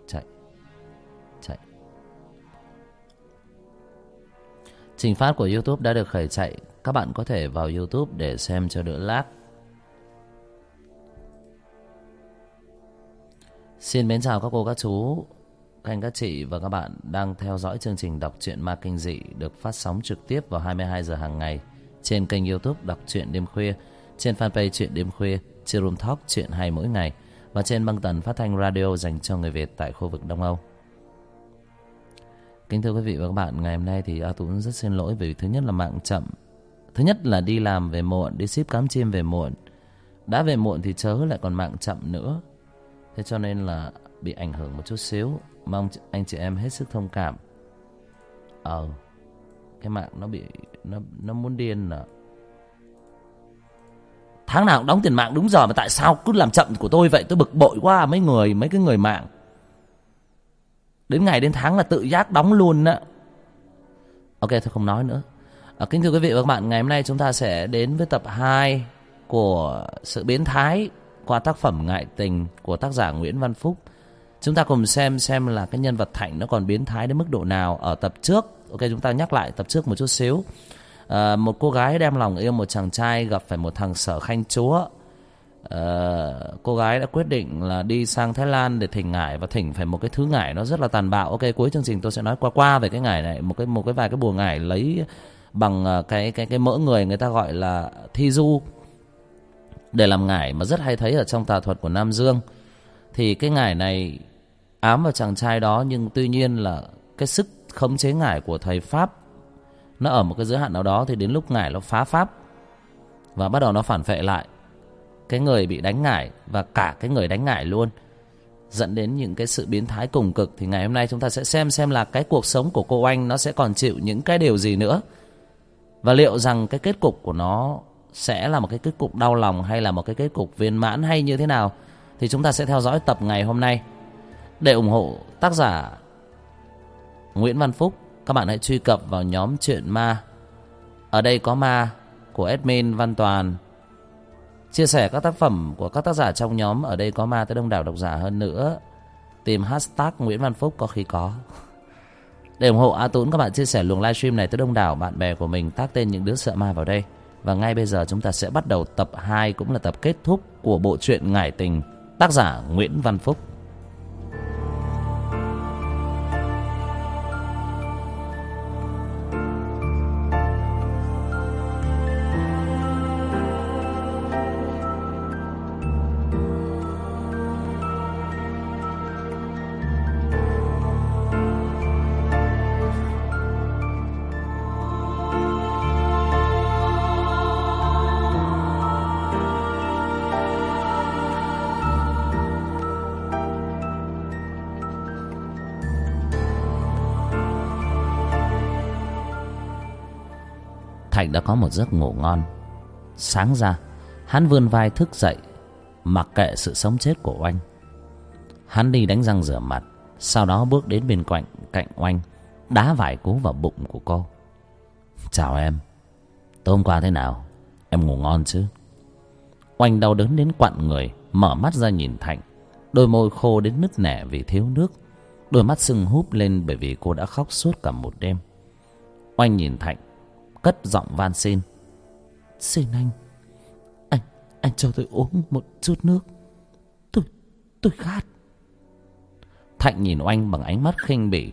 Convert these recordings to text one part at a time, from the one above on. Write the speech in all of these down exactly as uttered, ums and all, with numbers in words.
chạy chạy. Trình phát của YouTube đã được khởi chạy. Các bạn có thể vào YouTube để xem cho đỡ lag. Xin mến chào các cô, các chú, các anh, các chị và các bạn đang theo dõi chương trình đọc truyện ma kinh dị được phát sóng trực tiếp vào hai mươi hai giờ hàng ngày trên kênh YouTube Đọc truyện đêm khuya, trên fanpage Truyện đêm khuya, trên Room Talk Truyện hay mỗi ngày và trên băng tần phát thanh radio dành cho người Việt tại khu vực Đông Âu. Kính thưa quý vị và các bạn, ngày hôm nay thì A Tú rất xin lỗi vì thứ nhất là mạng chậm, thứ nhất là đi làm về muộn, đi ship cám chim về muộn, đã về muộn thì chớ lại còn mạng chậm nữa. Thế cho nên là bị ảnh hưởng một chút xíu. Mong anh chị em hết sức thông cảm. Ờ Cái mạng nó bị Nó, nó muốn điên nè. Tháng nào cũng đóng tiền mạng đúng giờ mà tại sao cứ làm chậm của tôi vậy? Tôi bực bội quá mấy người Mấy cái người mạng. Đến ngày đến tháng là tự giác đóng luôn á. Ok thôi không nói nữa. à, Kính thưa quý vị và các bạn, ngày hôm nay chúng ta sẽ đến với tập hai của Sự biến thái qua tác phẩm Ngại tình của tác giả Nguyễn Văn Phúc. Chúng ta cùng xem xem là cái nhân vật Thạnh nó còn biến thái đến mức độ nào. Ở tập trước, ok chúng ta nhắc lại tập trước một chút xíu. à, Một cô gái đem lòng yêu một chàng trai, gặp phải một thằng sở khanh chúa. à, Cô gái đã quyết định là đi sang Thái Lan để thỉnh ngải, và thỉnh phải một cái thứ ngải nó rất là tàn bạo. Ok, cuối chương trình tôi sẽ nói qua qua về cái ngải này. Một cái một cái vài cái bùa ngải lấy bằng cái cái cái mỡ người, người ta gọi là thi du, để làm ngải mà rất hay thấy ở trong tà thuật của Nam Dương. Thì cái ngải này ám vào chàng trai đó, nhưng tuy nhiên là cái sức khống chế ngải của thầy Pháp nó ở một cái giới hạn nào đó, thì đến lúc ngải nó phá Pháp và bắt đầu nó phản phệ lại cái người bị đánh ngải và cả cái người đánh ngải luôn, dẫn đến những cái sự biến thái cùng cực. Thì ngày hôm nay chúng ta sẽ xem xem là cái cuộc sống của cô Oanh nó sẽ còn chịu những cái điều gì nữa, và liệu rằng cái kết cục của nó sẽ là một cái kết cục đau lòng hay là một cái kết cục viên mãn hay như thế nào. Thì chúng ta sẽ theo dõi tập ngày hôm nay. Để ủng hộ tác giả Nguyễn Văn Phúc, các bạn hãy truy cập vào nhóm Truyện Ma Ở Đây Có Ma của admin Văn Toàn, chia sẻ các tác phẩm của các tác giả trong nhóm Ở Đây Có Ma tới đông đảo độc giả hơn nữa. Tìm hashtag Nguyễn Văn Phúc có khi có. Để ủng hộ A Tún, các bạn chia sẻ luồng livestream này tới đông đảo bạn bè của mình, tác tên Những Đứa Sợ Ma vào đây. Và ngay bây giờ chúng ta sẽ bắt đầu tập hai, cũng là tập kết thúc của bộ truyện Ngải tình, tác giả Nguyễn Văn Phúc. Thạnh đã có một giấc ngủ ngon. Sáng ra, hắn vươn vai thức dậy, mặc kệ sự sống chết của Oanh. Hắn đi đánh răng rửa mặt, sau đó bước đến bên cạnh cạnh Oanh, đá vài cú vào bụng của cô. Chào em, tối hôm qua thế nào? Em ngủ ngon chứ? Oanh đau đớn đến quặn người, mở mắt ra nhìn Thạnh. Đôi môi khô đến nứt nẻ vì thiếu nước, đôi mắt sưng húp lên bởi vì cô đã khóc suốt cả một đêm. Oanh nhìn Thạnh, cất giọng van xin. Xin anh, anh, anh cho tôi uống một chút nước. Tôi, tôi khát. Thạnh nhìn Oanh bằng ánh mắt khinh bỉ.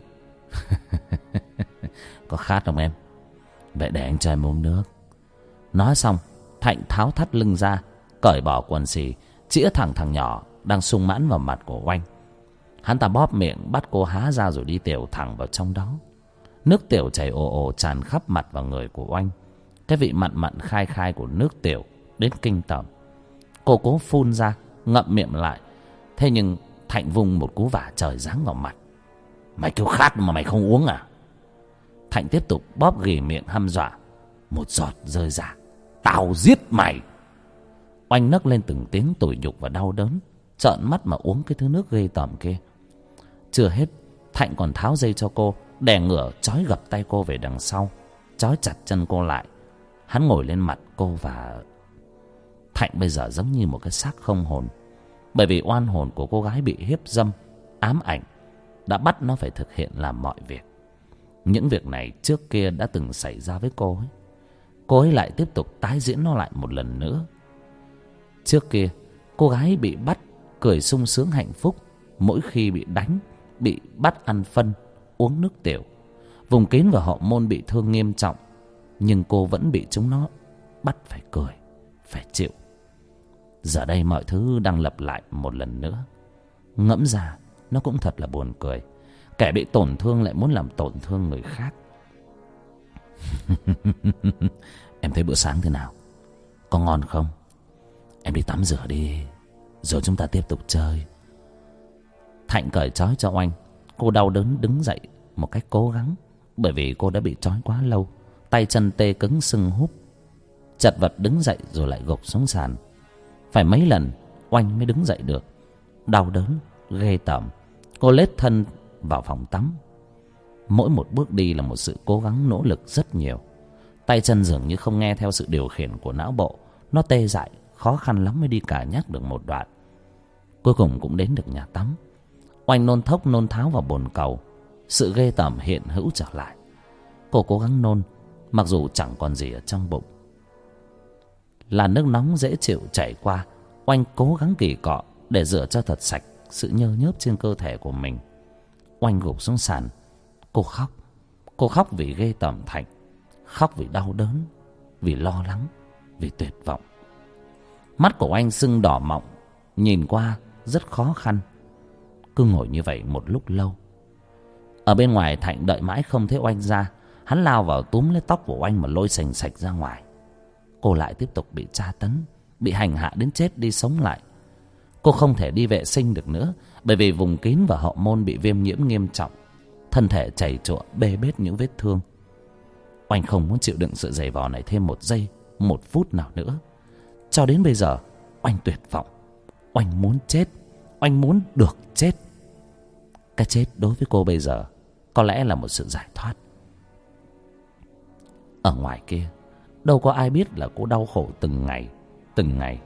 Có khát không em? Vậy để anh cho em uống nước. Nói xong, Thạnh tháo thắt lưng ra, cởi bỏ quần xì, chĩa thẳng thằng nhỏ đang sung mãn vào mặt của Oanh. Hắn ta bóp miệng bắt cô há ra rồi đi tiểu thẳng vào trong đó. Nước tiểu chảy ồ ồ tràn khắp mặt và người của Oanh. Cái vị mặn mặn khai khai của nước tiểu đến kinh tởm. Cô cố phun ra, ngậm miệng lại. Thế nhưng Thạnh vung một cú vả trời giáng vào mặt. Mày kêu khát mà mày không uống à? Thạnh tiếp tục bóp ghì miệng hăm dọa. Một giọt rơi ra, tao giết mày. Oanh nấc lên từng tiếng tủi nhục và đau đớn, trợn mắt mà uống cái thứ nước ghê tởm kia. Chưa hết, Thạnh còn tháo dây cho cô, đè ngửa trói gập tay cô về đằng sau, trói chặt chân cô lại. Hắn ngồi lên mặt cô và Thạnh bây giờ giống như một cái xác không hồn, bởi vì oan hồn của cô gái bị hiếp dâm, ám ảnh đã bắt nó phải thực hiện làm mọi việc. Những việc này trước kia đã từng xảy ra với cô ấy. Cô ấy lại tiếp tục tái diễn nó lại một lần nữa. Trước kia cô gái bị bắt cười sung sướng hạnh phúc mỗi khi bị đánh, bị bắt ăn phân, uống nước tiểu. Vùng kín và hậu môn bị thương nghiêm trọng, nhưng cô vẫn bị chúng nó bắt phải cười, phải chịu. Giờ đây mọi thứ đang lặp lại một lần nữa. Ngẫm ra nó cũng thật là buồn cười. Kẻ bị tổn thương lại muốn làm tổn thương người khác. Em thấy bữa sáng thế nào? Có ngon không? Em đi tắm rửa đi, rồi chúng ta tiếp tục chơi. Thạnh cởi trói cho Oanh. Cô đau đớn đứng dậy một cách cố gắng, bởi vì cô đã bị trói quá lâu. Tay chân tê cứng sưng húp, chật vật đứng dậy rồi lại gục xuống sàn. Phải mấy lần Oanh mới đứng dậy được. Đau đớn ghê tởm. Cô lết thân vào phòng tắm. Mỗi một bước đi là một sự cố gắng nỗ lực rất nhiều. Tay chân dường như không nghe theo sự điều khiển của não bộ. Nó tê dại, khó khăn lắm mới đi cả nhắc được một đoạn. Cuối cùng cũng đến được nhà tắm. Oanh nôn thốc nôn tháo vào bồn cầu. Sự ghê tởm hiện hữu trở lại. Cô cố gắng nôn, mặc dù chẳng còn gì ở trong bụng. Là nước nóng dễ chịu chảy qua. Oanh cố gắng kỳ cọ để rửa cho thật sạch sự nhơ nhớp trên cơ thể của mình. Oanh gục xuống sàn. Cô khóc. Cô khóc vì ghê tởm Thạnh, khóc vì đau đớn, vì lo lắng, vì tuyệt vọng. Mắt của Oanh sưng đỏ mọng, nhìn qua rất khó khăn. Cứ ngồi như vậy một lúc lâu. Ở bên ngoài Thạnh đợi mãi không thấy Oanh ra. Hắn lao vào túm lấy tóc của Oanh mà lôi sành sạch ra ngoài. Cô lại tiếp tục bị tra tấn, bị hành hạ đến chết đi sống lại. Cô không thể đi vệ sinh được nữa, bởi vì vùng kín và hậu môn bị viêm nhiễm nghiêm trọng. Thân thể chảy trụa bê bết những vết thương. Oanh không muốn chịu đựng sự giày vò này thêm một giây, một phút nào nữa. Cho đến bây giờ Oanh tuyệt vọng. Oanh muốn chết. Oanh muốn được chết. Cái chết đối với cô bây giờ có lẽ là một sự giải thoát. Ở ngoài kia đâu có ai biết là cô đau khổ từng ngày, từng ngày.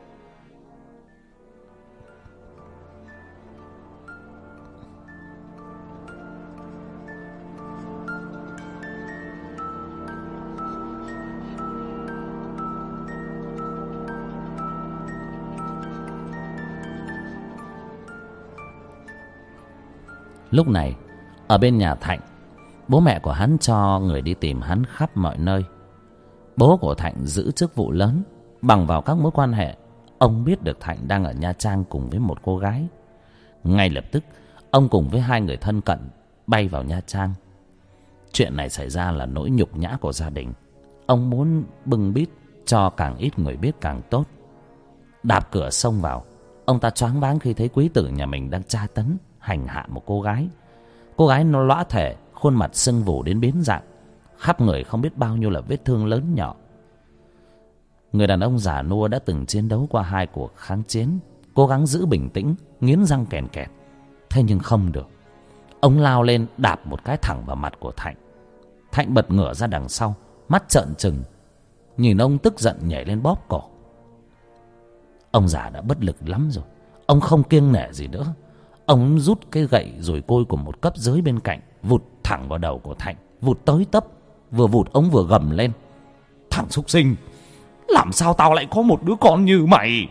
Lúc này ở bên nhà Thạnh, bố mẹ của hắn cho người đi tìm hắn khắp mọi nơi. Bố của Thạnh giữ chức vụ lớn. Bằng vào các mối quan hệ, ông biết được Thạnh đang ở Nha Trang cùng với một cô gái. Ngay lập tức ông cùng với hai người thân cận bay vào Nha Trang. Chuyện này xảy ra là nỗi nhục nhã của gia đình. Ông muốn bưng bít cho càng ít người biết càng tốt. Đạp cửa xông vào, ông ta choáng váng khi thấy quý tử nhà mình đang tra tấn, hành hạ một cô gái. Cô gái nó lõa thể, khuôn mặt sưng vù đến biến dạng, khắp người không biết bao nhiêu là vết thương lớn nhỏ. Người đàn ông già nua đã từng chiến đấu qua hai cuộc kháng chiến, cố gắng giữ bình tĩnh, nghiến răng kèn kẹt. Thế nhưng không được. Ông lao lên đạp một cái thẳng vào mặt của Thạnh. Thạnh bật ngửa ra đằng sau, mắt trợn trừng, nhìn ông tức giận nhảy lên bóp cổ. Ông già đã bất lực lắm rồi. Ông không kiêng nể gì nữa. Ông rút cái gậy rồi côi của một cấp dưới bên cạnh, vụt thẳng vào đầu của Thạnh, vụt tới tấp. Vừa vụt ông vừa gầm lên: "Thằng súc sinh, làm sao tao lại có một đứa con như mày?"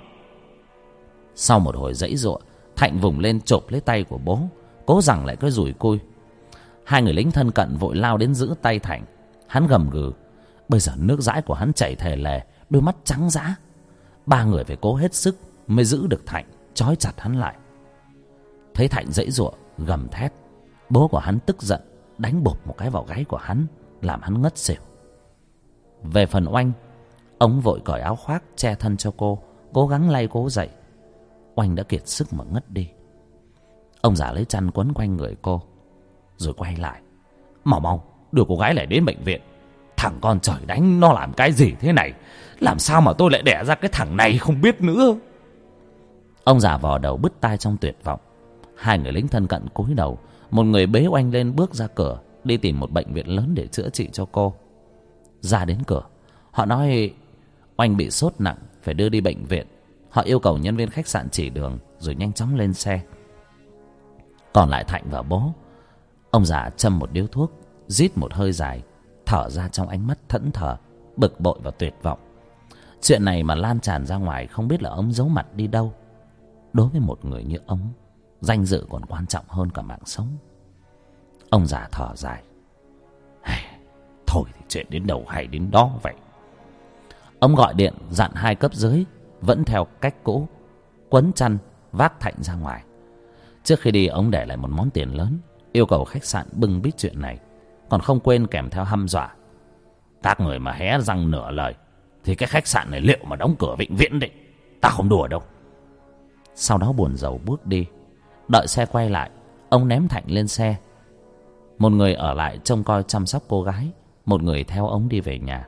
Sau một hồi giãy giụa, Thạnh vùng lên chộp lấy tay của bố, cố giằng lại cái dùi cui. Hai người lính thân cận vội lao đến giữ tay Thạnh. Hắn gầm gừ. Bây giờ nước dãi của hắn chảy thề lề, đôi mắt trắng dã. Ba người phải cố hết sức mới giữ được Thạnh, trói chặt hắn lại. Thấy Thạnh giãy giụa gầm thét, bố của hắn tức giận đánh bộp một cái vào gáy của hắn, làm hắn ngất xỉu. Về phần Oanh, ông vội cởi áo khoác che thân cho cô, cố gắng lay cô dậy. Oanh đã kiệt sức mà ngất đi. Ông già lấy chăn quấn quanh người cô, rồi quay lại: "Mau mau đưa cô gái này đến bệnh viện. Thằng con trời đánh nó làm cái gì thế này? Làm sao mà tôi lại đẻ ra cái thằng này không biết nữa." Ông già vò đầu bứt tai trong tuyệt vọng. Hai người lính thân cận cúi đầu. Một người bế Oanh lên bước ra cửa, đi tìm một bệnh viện lớn để chữa trị cho cô. Ra đến cửa, họ nói Oanh bị sốt nặng, phải đưa đi bệnh viện. Họ yêu cầu nhân viên khách sạn chỉ đường, rồi nhanh chóng lên xe. Còn lại Thạnh và bố, Ông già châm một điếu thuốc, rít một hơi dài, thở ra trong ánh mắt thẫn thờ, bực bội và tuyệt vọng. Chuyện này mà lan tràn ra ngoài, không biết là ông giấu mặt đi đâu. Đối với một người như ông, danh dự còn quan trọng hơn cả mạng sống. Ông già thở dài. Thôi thì chuyện đến đâu hay đến đó vậy. Ông gọi điện dặn hai cấp dưới vẫn theo cách cũ, quấn chăn vác Thạnh ra ngoài. Trước khi đi, ông để lại một món tiền lớn, yêu cầu khách sạn bưng bít chuyện này, còn không quên kèm theo hăm dọa: các người mà hé răng nửa lời thì cái khách sạn này liệu mà đóng cửa vĩnh viễn đấy, ta không đùa đâu. Sau đó buồn rầu bước đi. Đợi xe quay lại, ông ném Thạnh lên xe. Một người ở lại trông coi chăm sóc cô gái, một người theo ông đi về nhà.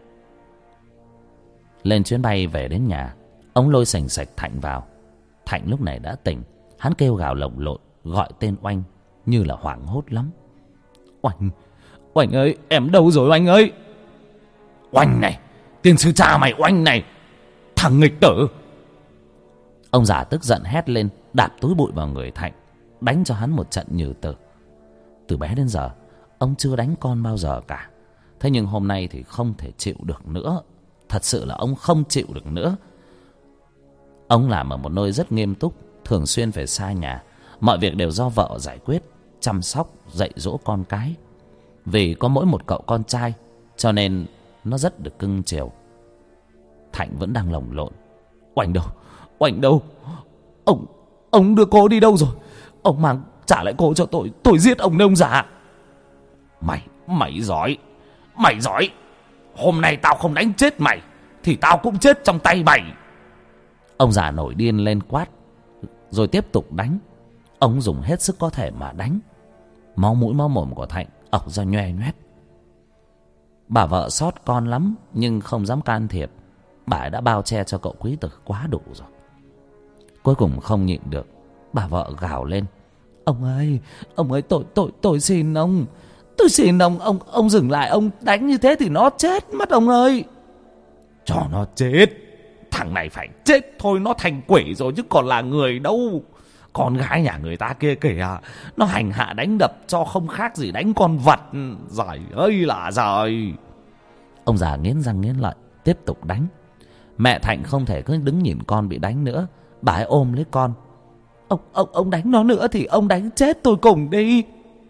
Lên chuyến bay về đến nhà, ông lôi sành sạch Thạnh vào. Thạnh lúc này đã tỉnh, hắn kêu gào lồng lộn gọi tên Oanh, như là hoảng hốt lắm. Oanh, Oanh ơi, em đâu rồi Oanh ơi? Oanh này, tiền sư cha mày Oanh này, thằng nghịch tử! Ông già tức giận hét lên, đạp túi bụi vào người Thạnh, đánh cho hắn một trận nhừ tử. Từ bé đến giờ, ông chưa đánh con bao giờ cả. Thế nhưng hôm nay thì không thể chịu được nữa. Thật sự là ông không chịu được nữa. Ông làm ở một nơi rất nghiêm túc, thường xuyên phải xa nhà. Mọi việc đều do vợ giải quyết, chăm sóc, dạy dỗ con cái. Vì có mỗi một cậu con trai, cho nên nó rất được cưng chiều. Thạnh vẫn đang lồng lộn. Oanh đâu? Oanh đâu? Ông, ông đưa cô đi đâu rồi? Ông mang trả lại cô cho tôi, tôi giết ông nông già. Mày, mày giỏi, mày giỏi. Hôm nay tao không đánh chết mày thì tao cũng chết trong tay mày. Ông già nổi điên lên quát, rồi tiếp tục đánh. Ông dùng hết sức có thể mà đánh. Máu mũi máu mồm của Thạnh ọc ra nhoe nhoét. Bà vợ xót con lắm, nhưng không dám can thiệp. Bà ấy đã bao che cho cậu quý tử quá đủ rồi. Cuối cùng không nhịn được, bà vợ gào lên: Ông ơi, ông ơi, tôi tôi tôi xin ông, tôi xin ông, ông ông dừng lại, ông đánh như thế thì nó chết mất ông ơi. Cho nó chết, thằng này phải chết thôi, nó thành quỷ rồi chứ còn là người đâu. Con gái nhà người ta kia kìa, nó hành hạ đánh đập cho không khác gì đánh con vật. Giời ơi là giời. Ông già nghiến răng nghiến lợi tiếp tục đánh. Mẹ Thạnh không thể cứ đứng nhìn con bị đánh nữa, bà ấy ôm lấy con. Ông ông ông đánh nó nữa thì ông đánh chết tôi cùng đi.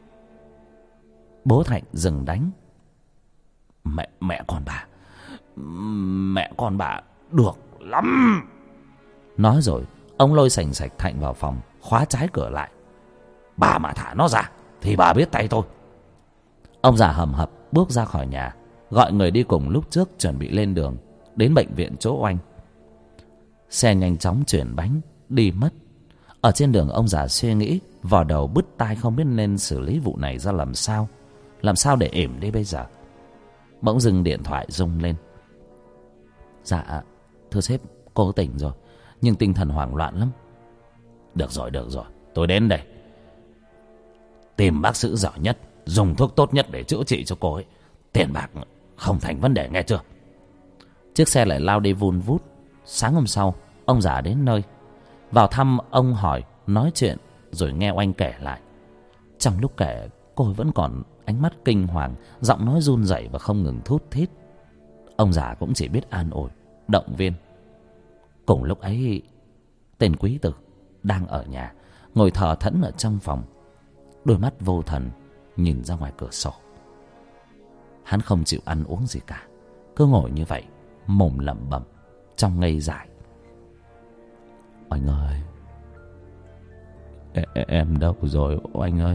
Bố Thạnh dừng đánh. Mẹ mẹ con bà, mẹ con bà được lắm. Nói rồi ông lôi sành sạch Thạnh vào phòng, khóa trái cửa lại. Bà mà thả nó ra thì bà biết tay tôi. Ông già hầm hập bước ra khỏi nhà, gọi người đi cùng lúc trước chuẩn bị lên đường đến bệnh viện chỗ Oanh. Xe nhanh chóng chuyển bánh đi mất. Ở trên đường ông già suy nghĩ, vò đầu bứt tai không biết nên xử lý vụ này ra làm sao. Làm sao để ỉm đi bây giờ. Bỗng dưng điện thoại rung lên. Dạ thưa sếp, cô tỉnh rồi, nhưng tinh thần hoảng loạn lắm. Được rồi, được rồi, tôi đến đây. Tìm bác sĩ giỏi nhất, dùng thuốc tốt nhất để chữa trị cho cô ấy. Tiền bạc không thành vấn đề, nghe chưa? Chiếc xe lại lao đi vun vút. Sáng hôm sau, ông già đến nơi. Vào thăm, ông hỏi, nói chuyện, rồi nghe Oanh kể lại. Trong lúc kể, cô ấy vẫn còn ánh mắt kinh hoàng, giọng nói run rẩy và không ngừng thút thít. Ông già cũng chỉ biết an ủi, động viên. Cùng lúc ấy, tên quý tử đang ở nhà, ngồi thờ thẫn ở trong phòng, đôi mắt vô thần nhìn ra ngoài cửa sổ. Hắn không chịu ăn uống gì cả, cứ ngồi như vậy, mồm lẩm bẩm trong ngây dại. Oanh ơi, em, em đâu rồi Oanh ơi?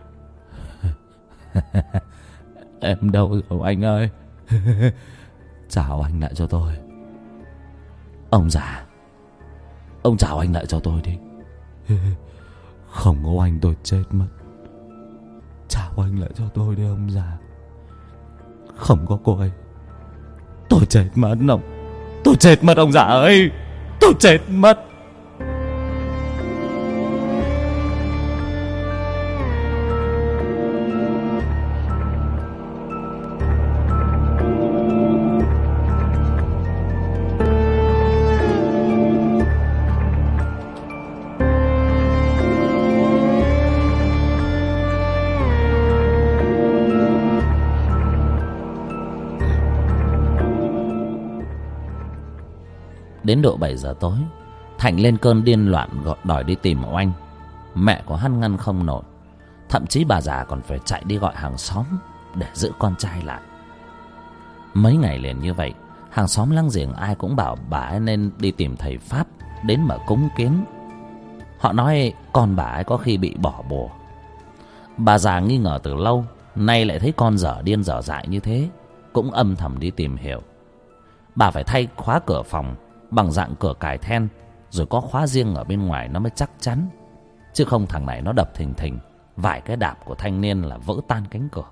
Em đâu rồi anh ơi? Chào anh lại cho tôi. Ông già, ông chào anh lại cho tôi đi. Không có anh tôi chết mất. Chào anh lại cho tôi đi ông già. Không có cô ấy, tôi chết mất ông. Tôi chết mất ông già ơi. Tôi chết mất. Đến độ bảy giờ tối, Thạnh lên cơn điên loạn gọi đòi đi tìm Oanh. Mẹ của hắn ngăn không nổi, thậm chí bà già còn phải chạy đi gọi hàng xóm để giữ con trai lại. Mấy ngày liền như vậy, hàng xóm láng giềng ai cũng bảo bà ấy nên đi tìm thầy pháp đến mà cúng kiến. Họ nói con bà ấy có khi bị bỏ bùa. Bà già nghi ngờ từ lâu, nay lại thấy con dở điên dở dại như thế, cũng âm thầm đi tìm hiểu. Bà phải thay khóa cửa phòng bằng dạng cửa cài then, rồi có khóa riêng ở bên ngoài nó mới chắc chắn. Chứ không thằng này nó đập thình thình, vài cái đạp của thanh niên là vỡ tan cánh cửa.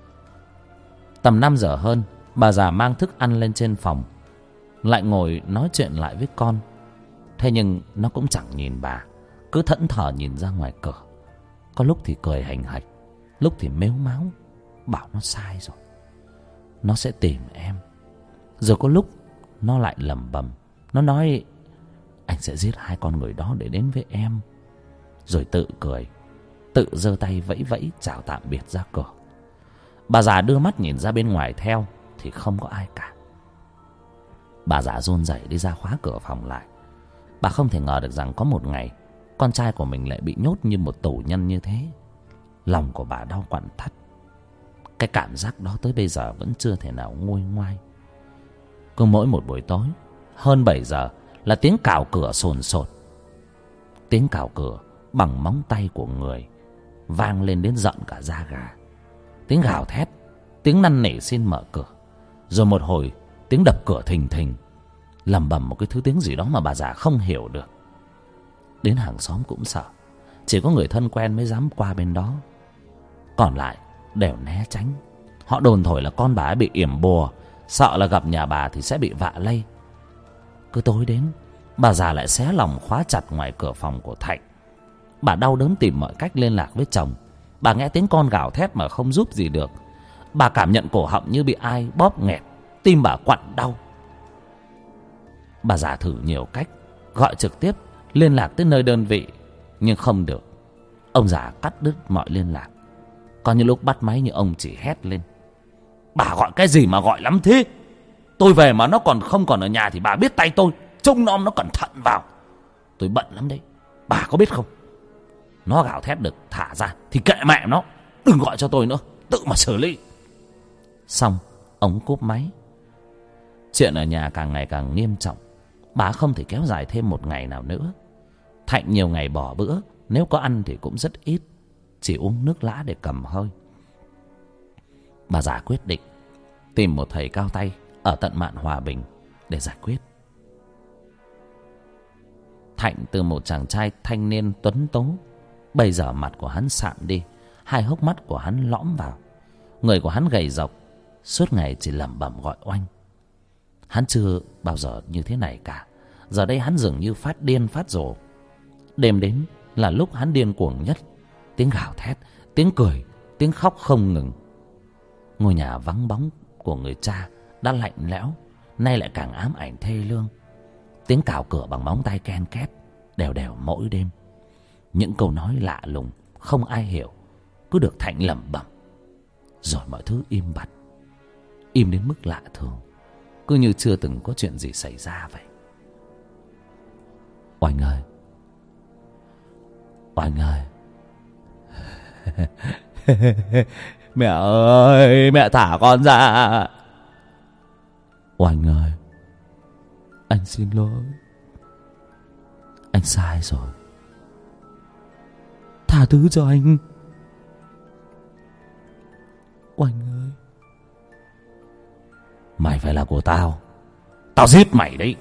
Tầm năm giờ hơn, bà già mang thức ăn lên trên phòng, lại ngồi nói chuyện lại với con. Thế nhưng nó cũng chẳng nhìn bà, cứ thẫn thờ nhìn ra ngoài cửa. Có lúc thì cười hành hạch, lúc thì mếu máo, bảo nó sai rồi, nó sẽ tìm em. Rồi có lúc nó lại lẩm bẩm, nó nói anh sẽ giết hai con người đó để đến với em. Rồi tự cười, tự giơ tay vẫy vẫy chào tạm biệt ra cửa. Bà già đưa mắt nhìn ra bên ngoài theo thì không có ai cả. Bà già run rẩy đi ra khóa cửa phòng lại. Bà không thể ngờ được rằng có một ngày con trai của mình lại bị nhốt như một tù nhân như thế. Lòng của bà đau quặn thắt. Cái cảm giác đó tới bây giờ vẫn chưa thể nào nguôi ngoai. Cứ mỗi một buổi tối hơn bảy giờ là tiếng cào cửa sồn sột. Tiếng cào cửa bằng móng tay của người vang lên đến giận cả da gà. Tiếng gào thét, tiếng năn nỉ xin mở cửa. Rồi một hồi tiếng đập cửa thình thình, lẩm bẩm một cái thứ tiếng gì đó mà bà già không hiểu được. Đến hàng xóm cũng sợ, chỉ có người thân quen mới dám qua bên đó, còn lại đều né tránh. Họ đồn thổi là con bà ấy bị yểm bùa, sợ là gặp nhà bà thì sẽ bị vạ lây. Cứ tối đến, bà già lại xé lòng khóa chặt ngoài cửa phòng của Thạnh. Bà đau đớn tìm mọi cách liên lạc với chồng. Bà nghe tiếng con gào thét mà không giúp gì được. Bà cảm nhận cổ họng như bị ai bóp nghẹt, tim bà quặn đau. Bà già thử nhiều cách, gọi trực tiếp, liên lạc tới nơi đơn vị, nhưng không được. Ông già cắt đứt mọi liên lạc. Có những lúc bắt máy như ông chỉ hét lên: bà gọi cái gì mà gọi lắm thế? Tôi về mà nó còn không còn ở nhà thì bà biết tay tôi, trông nom nó cẩn thận vào. Tôi bận lắm đấy, bà có biết không? Nó gào thét được thả ra thì kệ mẹ nó, đừng gọi cho tôi nữa, tự mà xử lý. Xong ông cúp máy. Chuyện ở nhà càng ngày càng nghiêm trọng. Bà không thể kéo dài thêm một ngày nào nữa. Thạnh nhiều ngày bỏ bữa, nếu có ăn thì cũng rất ít, chỉ uống nước lã để cầm hơi. Bà già quyết định tìm một thầy cao tay ở tận mạn Hòa Bình để giải quyết. Thạnh từ một chàng trai thanh niên tuấn tố, bây giờ mặt của hắn sạm đi, hai hốc mắt của hắn lõm vào, người của hắn gầy rộc, suốt ngày chỉ lẩm bẩm gọi oanh. Hắn chưa bao giờ như thế này cả. Giờ đây hắn dường như phát điên phát rồ. Đêm đến là lúc hắn điên cuồng nhất. Tiếng gào thét, tiếng cười, tiếng khóc không ngừng. Ngôi nhà vắng bóng của người cha đã lạnh lẽo, nay lại càng ám ảnh thê lương. Tiếng cào cửa bằng móng tay ken két đều đều mỗi đêm. Những câu nói lạ lùng không ai hiểu cứ được Thạnh lẩm bẩm. Rồi mọi thứ im bặt, im đến mức lạ thường, cứ như chưa từng có chuyện gì xảy ra vậy. Oanh ơi, Oanh ơi. Mẹ ơi, mẹ thả con ra. Oanh ơi, anh xin lỗi, anh sai rồi, tha thứ cho anh. Oanh ơi, mày phải là của tao, tao giết mày đấy.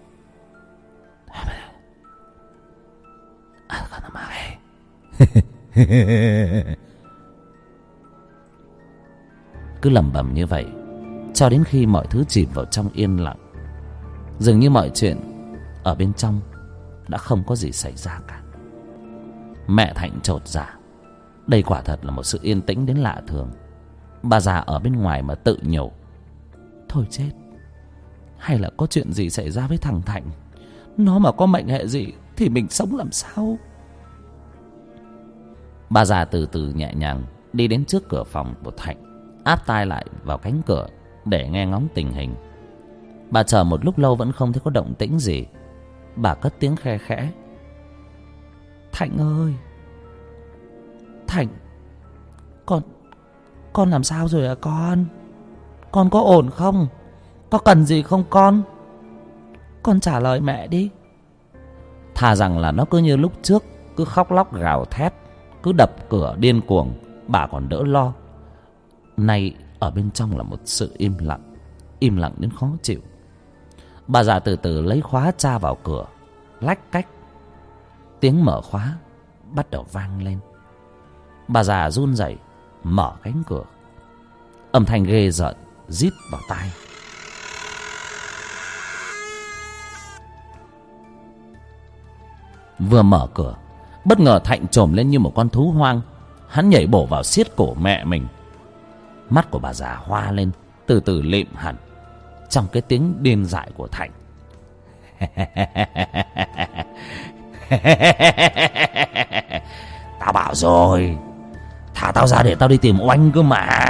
Cứ lẩm bẩm như vậy cho đến khi mọi thứ chìm vào trong yên lặng, dường như mọi chuyện ở bên trong đã không có gì xảy ra cả. Mẹ Thạnh chột dạ. Đây quả thật là một sự yên tĩnh đến lạ thường. Bà già ở bên ngoài mà tự nhủ: thôi chết, hay là có chuyện gì xảy ra với thằng Thạnh? Nó mà có mệnh hệ gì thì mình sống làm sao? Bà già từ từ nhẹ nhàng đi đến trước cửa phòng của Thạnh, áp tai lại vào cánh cửa để nghe ngóng tình hình. Bà chờ một lúc lâu vẫn không thấy có động tĩnh gì. Bà cất tiếng khe khẽ: Thạnh ơi, Thạnh, Con Con làm sao rồi à con? Con có ổn không? Có cần gì không con? Con trả lời mẹ đi. Thà rằng là nó cứ như lúc trước, cứ khóc lóc gào thét, cứ đập cửa điên cuồng, bà còn đỡ lo. Nay ở bên trong là một sự im lặng, im lặng đến khó chịu. Bà già từ từ lấy khóa tra vào cửa, lách cách. Tiếng mở khóa bắt đầu vang lên. Bà già run rẩy mở cánh cửa. Âm thanh ghê rợn rít vào tai. Vừa mở cửa, bất ngờ Thạnh trồm lên như một con thú hoang. Hắn nhảy bổ vào siết cổ mẹ mình. Mắt của bà già hoa lên, từ từ lịm hẳn trong cái tiếng điên dại của Thạnh. Tao bảo rồi, thả tao ra để tao đi tìm Oanh cơ mà.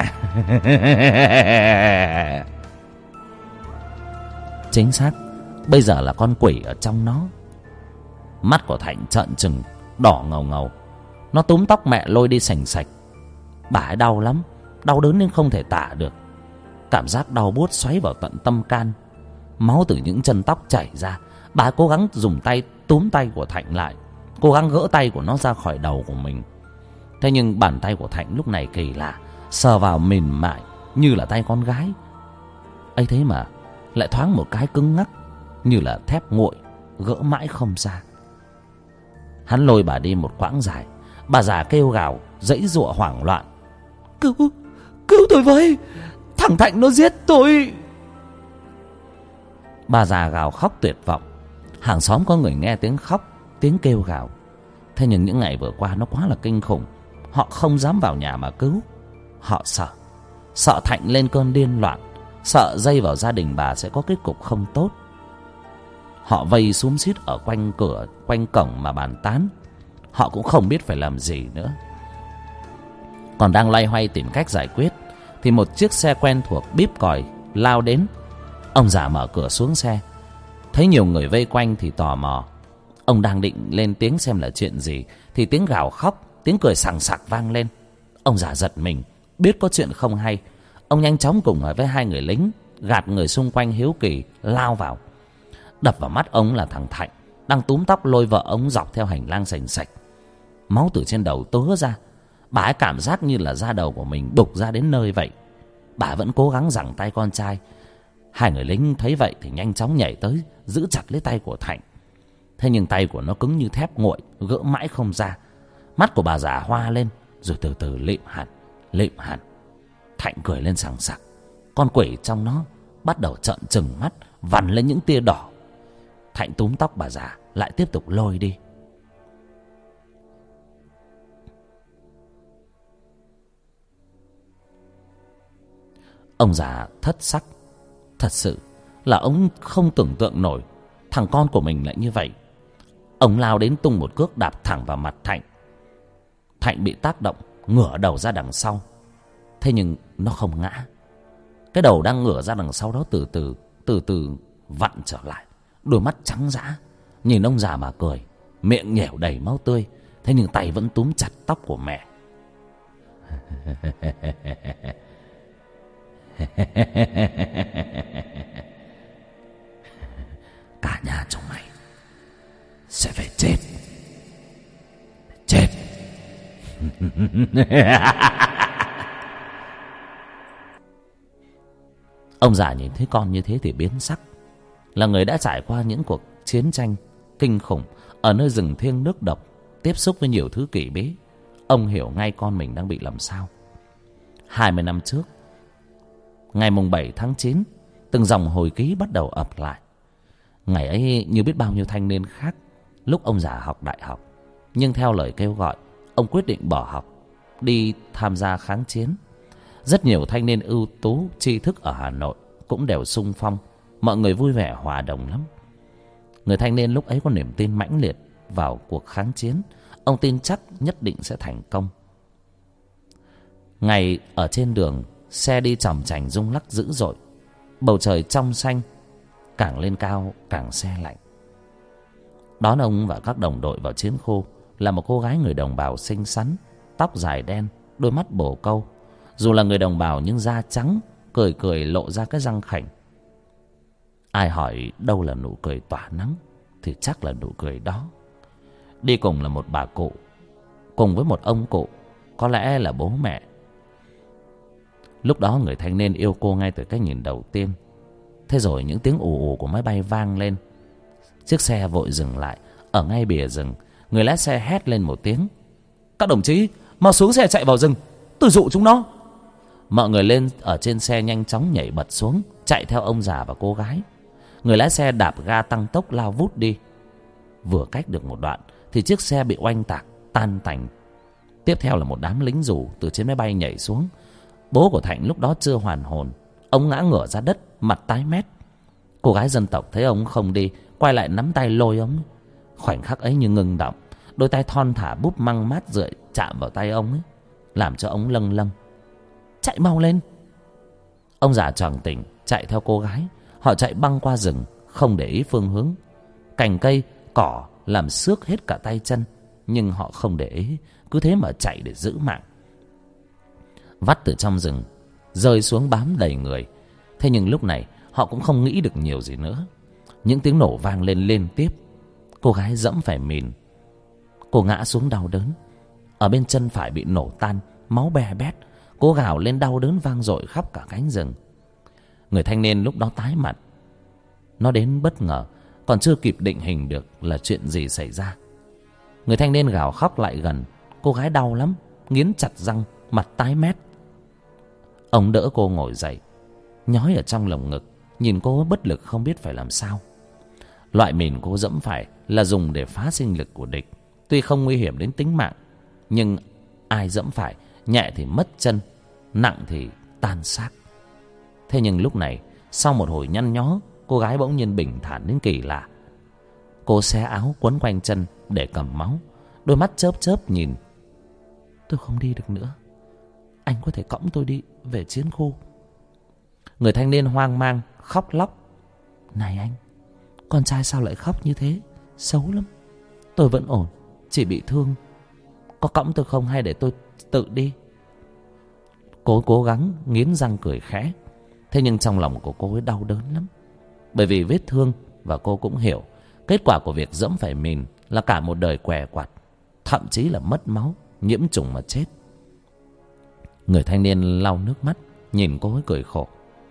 Chính xác, bây giờ là con quỷ ở trong nó. Mắt của Thạnh trợn trừng, đỏ ngầu ngầu. Nó túm tóc mẹ lôi đi sành sạch. Bà ấy đau lắm, đau đớn nên không thể tả được. Cảm giác đau buốt xoáy vào tận tâm can. Máu từ những chân tóc chảy ra. Bà ấy cố gắng dùng tay túm tay của Thạnh lại, cố gắng gỡ tay của nó ra khỏi đầu của mình. Thế nhưng bàn tay của Thạnh lúc này kỳ lạ, sờ vào mềm mại như là tay con gái. ấy thế mà lại thoáng một cái cứng ngắc như là thép nguội, gỡ mãi không ra. Hắn lôi bà đi một quãng dài. Bà già kêu gào giãy giụa hoảng loạn: Cứu, cứu tôi với, thằng Thạnh nó giết tôi. Bà già gào khóc tuyệt vọng. Hàng xóm có người nghe tiếng khóc, tiếng kêu gào. Thế nhưng những ngày vừa qua nó quá là kinh khủng. Họ không dám vào nhà mà cứu. Họ sợ, sợ Thạnh lên cơn điên loạn, sợ dây vào gia đình bà sẽ có kết cục không tốt. Họ vây xúm xít ở quanh cửa, quanh cổng mà bàn tán. Họ cũng không biết phải làm gì nữa. Còn đang loay hoay tìm cách giải quyết thì một chiếc xe quen thuộc bíp còi lao đến. Ông già mở cửa xuống xe, thấy nhiều người vây quanh thì tò mò. Ông đang định lên tiếng xem là chuyện gì thì tiếng gào khóc, tiếng cười sằng sặc vang lên. Ông già giật mình, biết có chuyện không hay. Ông nhanh chóng cùng với hai người lính gạt người xung quanh hiếu kỳ lao vào. Đập vào mắt ông là thằng Thạnh đang túm tóc lôi vợ ông dọc theo hành lang sành sạch. Máu từ trên đầu tứa ra. Bà ấy cảm giác như là da đầu của mình đục ra đến nơi vậy. Bà vẫn cố gắng giằng tay con trai. Hai người lính thấy vậy thì nhanh chóng nhảy tới, giữ chặt lấy tay của Thạnh. Thế nhưng tay của nó cứng như thép nguội, gỡ mãi không ra. Mắt của bà già hoa lên, rồi từ từ lịm hẳn, lịm hẳn. Thạnh cười lên sằng sặc. Con quỷ trong nó bắt đầu trợn trừng mắt, vằn lên những tia đỏ. Thạnh túm tóc bà già lại tiếp tục lôi đi. Ông già thất sắc. Thật sự là ông không tưởng tượng nổi thằng con của mình lại như vậy. Ông lao đến tung một cước đạp thẳng vào mặt Thạnh. Thạnh bị tác động, ngửa đầu ra đằng sau. Thế nhưng nó không ngã. Cái đầu đang ngửa ra đằng sau đó từ từ, từ từ vặn trở lại. Đôi mắt trắng dã, nhìn ông già mà cười, miệng nhẻo đầy máu tươi. Thế nhưng tay vẫn túm chặt tóc của mẹ. Cả nhà chúng mày sẽ phải chết. Chết. Ông già nhìn thấy con như thế thì biến sắc. Là người đã trải qua những cuộc chiến tranh kinh khủng ở nơi rừng thiêng nước độc, tiếp xúc với nhiều thứ kỳ bí. Ông hiểu ngay con mình đang bị làm sao. Hai mươi năm trước, ngày mùng bảy tháng chín, từng dòng hồi ký bắt đầu ập lại. Ngày ấy như biết bao nhiêu thanh niên khác, lúc ông già học đại học, nhưng theo lời kêu gọi, ông quyết định bỏ học, đi tham gia kháng chiến. Rất nhiều thanh niên ưu tú, tri thức ở Hà Nội cũng đều xung phong. Mọi người vui vẻ hòa đồng lắm. Người thanh niên lúc ấy có niềm tin mãnh liệt vào cuộc kháng chiến. Ông tin chắc nhất định sẽ thành công. Ngày ở trên đường, xe đi chòng chành rung lắc dữ dội. Bầu trời trong xanh, càng lên cao càng se lạnh. Đón ông và các đồng đội vào chiến khu là một cô gái người đồng bào xinh xắn, tóc dài đen, đôi mắt bồ câu. Dù là người đồng bào nhưng da trắng, cười cười lộ ra cái răng khểnh. Ai hỏi đâu là nụ cười tỏa nắng thì chắc là nụ cười đó. Đi cùng là một bà cụ, cùng với một ông cụ, có lẽ là bố mẹ. Lúc đó người thanh niên yêu cô ngay từ cái nhìn đầu tiên. Thế rồi những tiếng ù ù của máy bay vang lên. Chiếc xe vội dừng lại ở ngay bìa rừng. Người lái xe hét lên một tiếng: "Các đồng chí, mau xuống xe chạy vào rừng, tôi dụ chúng nó." Mọi người lên ở trên xe nhanh chóng nhảy bật xuống, chạy theo ông già và cô gái. Người lái xe đạp ga tăng tốc lao vút đi. Vừa cách được một đoạn thì chiếc xe bị oanh tạc tan tành. Tiếp theo là một đám lính dù từ trên máy bay nhảy xuống. Bố của Thạnh lúc đó chưa hoàn hồn, ông ngã ngửa ra đất, mặt tái mét. Cô gái dân tộc thấy ông không đi, quay lại nắm tay lôi ông. Khoảnh khắc ấy như ngừng động, đôi tay thon thả búp măng mát rượi chạm vào tay ông ấy, làm cho ông lâng lâng: "Chạy mau lên!" Ông già choàng tỉnh chạy theo cô gái. Họ chạy băng qua rừng, không để ý phương hướng. Cành cây, cỏ làm xước hết cả tay chân, nhưng họ không để ý, cứ thế mà chạy để giữ mạng. Vắt từ trong rừng rơi xuống bám đầy người. Thế nhưng lúc này họ cũng không nghĩ được nhiều gì nữa. Những tiếng nổ vang lên liên tiếp. Cô gái dẫm phải mìn. Cô ngã xuống đau đớn. Ở bên chân phải bị nổ tan, máu be bét. Cô gào lên đau đớn vang dội khắp cả cánh rừng. Người thanh niên lúc đó tái mặt. Nó đến bất ngờ, còn chưa kịp định hình được là chuyện gì xảy ra. Người thanh niên gào khóc lại gần. Cô gái đau lắm, nghiến chặt răng, mặt tái mét. Ông đỡ cô ngồi dậy, nhói ở trong lồng ngực, nhìn cô bất lực không biết phải làm sao. Loại mìn cô dẫm phải là dùng để phá sinh lực của địch. Tuy không nguy hiểm đến tính mạng, nhưng ai dẫm phải, nhẹ thì mất chân, nặng thì tan xác. Thế nhưng lúc này, sau một hồi nhăn nhó, cô gái bỗng nhiên bình thản đến kỳ lạ. Cô xé áo quấn quanh chân để cầm máu, đôi mắt chớp chớp nhìn. "Tôi không đi được nữa, anh có thể cõng tôi đi về chiến khu." Người thanh niên hoang mang khóc lóc: "Này anh, con trai sao lại khóc như thế? Xấu lắm. Tôi vẫn ổn, chỉ bị thương. Có cõng tôi không hay để tôi tự đi?" Cô cố gắng nghiến răng cười khẽ. Thế nhưng trong lòng của cô ấy đau đớn lắm. Bởi vì vết thương, và cô cũng hiểu kết quả của việc dẫm phải mìn là cả một đời què quặt, thậm chí là mất máu, nhiễm trùng mà chết. Người thanh niên lau nước mắt, nhìn cô ấy cười khổ: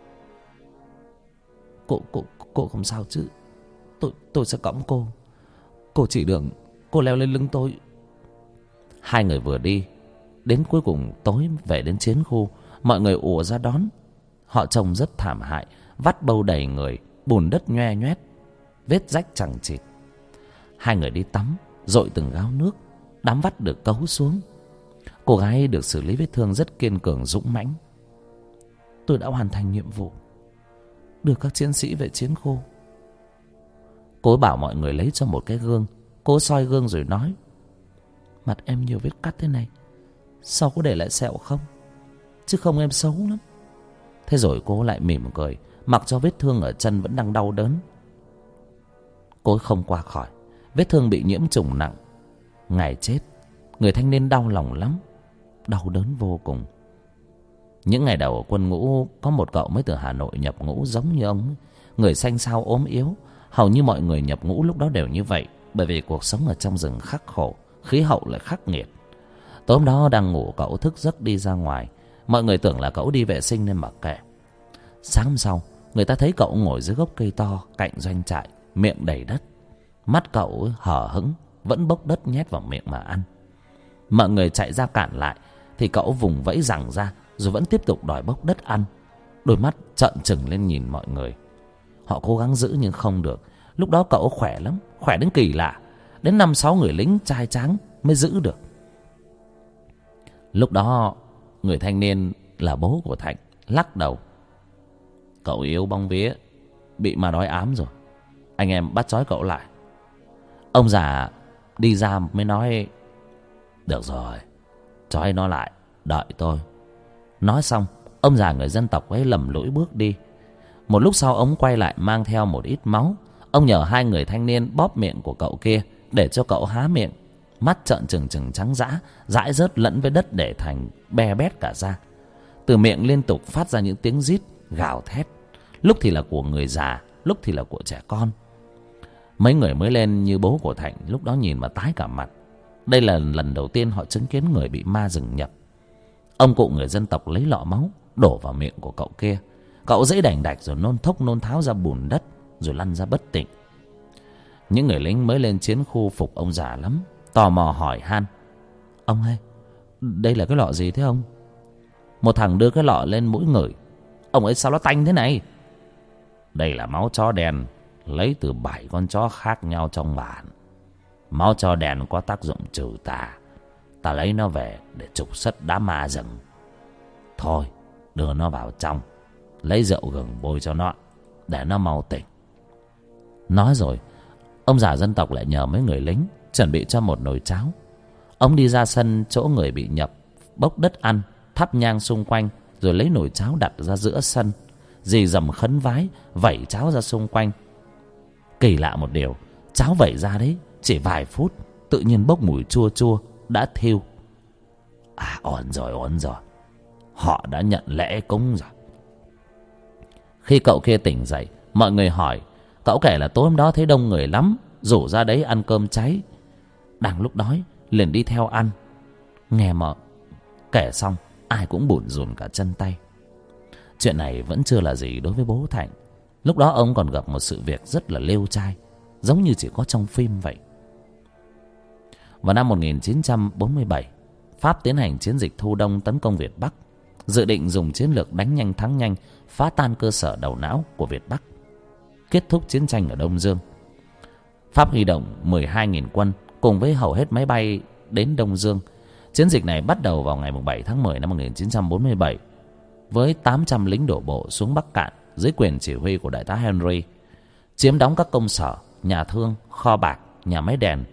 Cô, cô, cô không sao chứ? Tôi, tôi sẽ cõng cô. Cô chỉ đường, cô leo lên lưng tôi. Hai người vừa đi, đến cuối cùng tối về đến chiến khu. Mọi người ùa ra đón. Họ trông rất thảm hại, vắt bâu đầy người, bùn đất nhoe nhoét, vết rách chằng chịt. Hai người đi tắm, dội từng gáo nước, đám vắt được cấu xuống. Cô gái được xử lý vết thương rất kiên cường dũng mãnh. Tôi đã hoàn thành nhiệm vụ, đưa các chiến sĩ về chiến khu. Cô bảo mọi người lấy cho một cái gương. Cô soi gương rồi nói: Mặt em nhiều vết cắt thế này, sau có để lại sẹo không? Chứ không em xấu lắm. Thế rồi cô lại mỉm cười, mặc cho vết thương ở chân vẫn đang đau đớn. Cô không qua khỏi. Vết thương bị nhiễm trùng nặng. Ngày chết, người thanh niên đau lòng lắm, đau đớn vô cùng. Những ngày đầu ở quân ngũ, có một cậu mới từ Hà Nội nhập ngũ giống như ông. Người xanh xao ốm yếu. Hầu như mọi người nhập ngũ lúc đó đều như vậy, bởi vì cuộc sống ở trong rừng khắc khổ, khí hậu lại khắc nghiệt. Tối hôm đó đang ngủ, cậu thức giấc đi ra ngoài. Mọi người tưởng là cậu đi vệ sinh nên mặc kệ. Sáng hôm sau, người ta thấy cậu ngồi dưới gốc cây to cạnh doanh trại, miệng đầy đất. Mắt cậu hở hững, vẫn bốc đất nhét vào miệng mà ăn. Mọi người chạy ra cản lại thì cậu vùng vẫy giằng ra, rồi vẫn tiếp tục đòi bốc đất ăn. Đôi mắt trợn trừng lên nhìn mọi người. Họ cố gắng giữ nhưng không được. Lúc đó cậu khỏe lắm, khỏe đến kỳ lạ. Đến năm sáu người lính trai tráng mới giữ được. Lúc đó người thanh niên là bố của Thạnh lắc đầu: Cậu yếu bóng vía, bị ma đói ám rồi. Anh em bắt trói cậu lại. Ông già đi ra mới nói: Được rồi, trói nó lại, đợi tôi. Nói xong, ông già người dân tộc ấy lầm lũi bước đi. Một lúc sau ông quay lại mang theo một ít máu. Ông nhờ hai người thanh niên bóp miệng của cậu kia để cho cậu há miệng. Mắt trợn trừng trừng trắng dã, dãi rớt lẫn với đất để thành be bét cả ra. Từ miệng liên tục phát ra những tiếng rít gào thét, lúc thì là của người già, lúc thì là của trẻ con. Mấy người mới lên như bố của Thạnh lúc đó nhìn mà tái cả mặt. Đây là lần đầu tiên họ chứng kiến người bị ma rừng nhập. Ông cụ người dân tộc lấy lọ máu đổ vào miệng của cậu kia. Cậu dãy đành đạch rồi nôn thốc nôn tháo ra bùn đất, rồi lăn ra bất tỉnh. Những người lính mới lên chiến khu phục ông già lắm, tò mò hỏi han: "Ông ơi, đây là cái lọ gì thế ông?" Một thằng đưa cái lọ lên mũi ngửi: "Ông ấy sao nó tanh thế này?" "Đây là máu chó đen, lấy từ bảy con chó khác nhau trong bản. Máu chó đen có tác dụng trừ tà. Ta lấy nó về để trục xuất đám ma rừng. Thôi, đưa nó vào trong, lấy rượu gừng bôi cho nó, để nó mau tỉnh." Nói rồi, ông già dân tộc lại nhờ mấy người lính chuẩn bị cho một nồi cháo. Ông đi ra sân chỗ người bị nhập, bốc đất ăn, thắp nhang xung quanh, rồi lấy nồi cháo đặt ra giữa sân, dì dầm khấn vái, vẩy cháo ra xung quanh. Kỳ lạ một điều, cháo vẩy ra đấy chỉ vài phút, tự nhiên bốc mùi chua chua, đã thiêu. À, ổn rồi, ổn rồi, họ đã nhận lễ cúng rồi. Khi cậu kia tỉnh dậy, mọi người hỏi. Cậu kể là tối hôm đó thấy đông người lắm, rủ ra đấy ăn cơm cháy. Đang lúc đói liền đi theo ăn. Nghe mà kể xong, ai cũng bủn rủn cả chân tay. Chuyện này vẫn chưa là gì đối với bố Thạnh. Lúc đó ông còn gặp một sự việc rất là lêu trai, giống như chỉ có trong phim vậy. Vào năm một nghìn chín trăm bốn mươi bảy, Pháp tiến hành chiến dịch thu đông tấn công Việt Bắc, dự định dùng chiến lược đánh nhanh thắng nhanh, phá tan cơ sở đầu não của Việt Bắc, kết thúc chiến tranh ở Đông Dương. Pháp huy động mười hai nghìn quân cùng với hầu hết máy bay đến Đông Dương. Chiến dịch này bắt đầu vào ngày bảy tháng mười năm một nghìn chín trăm bốn mươi bảy với tám trăm lính đổ bộ xuống Bắc Cạn dưới quyền chỉ huy của đại tá Henry, chiếm đóng các công sở, nhà thương, kho bạc, nhà máy đèn.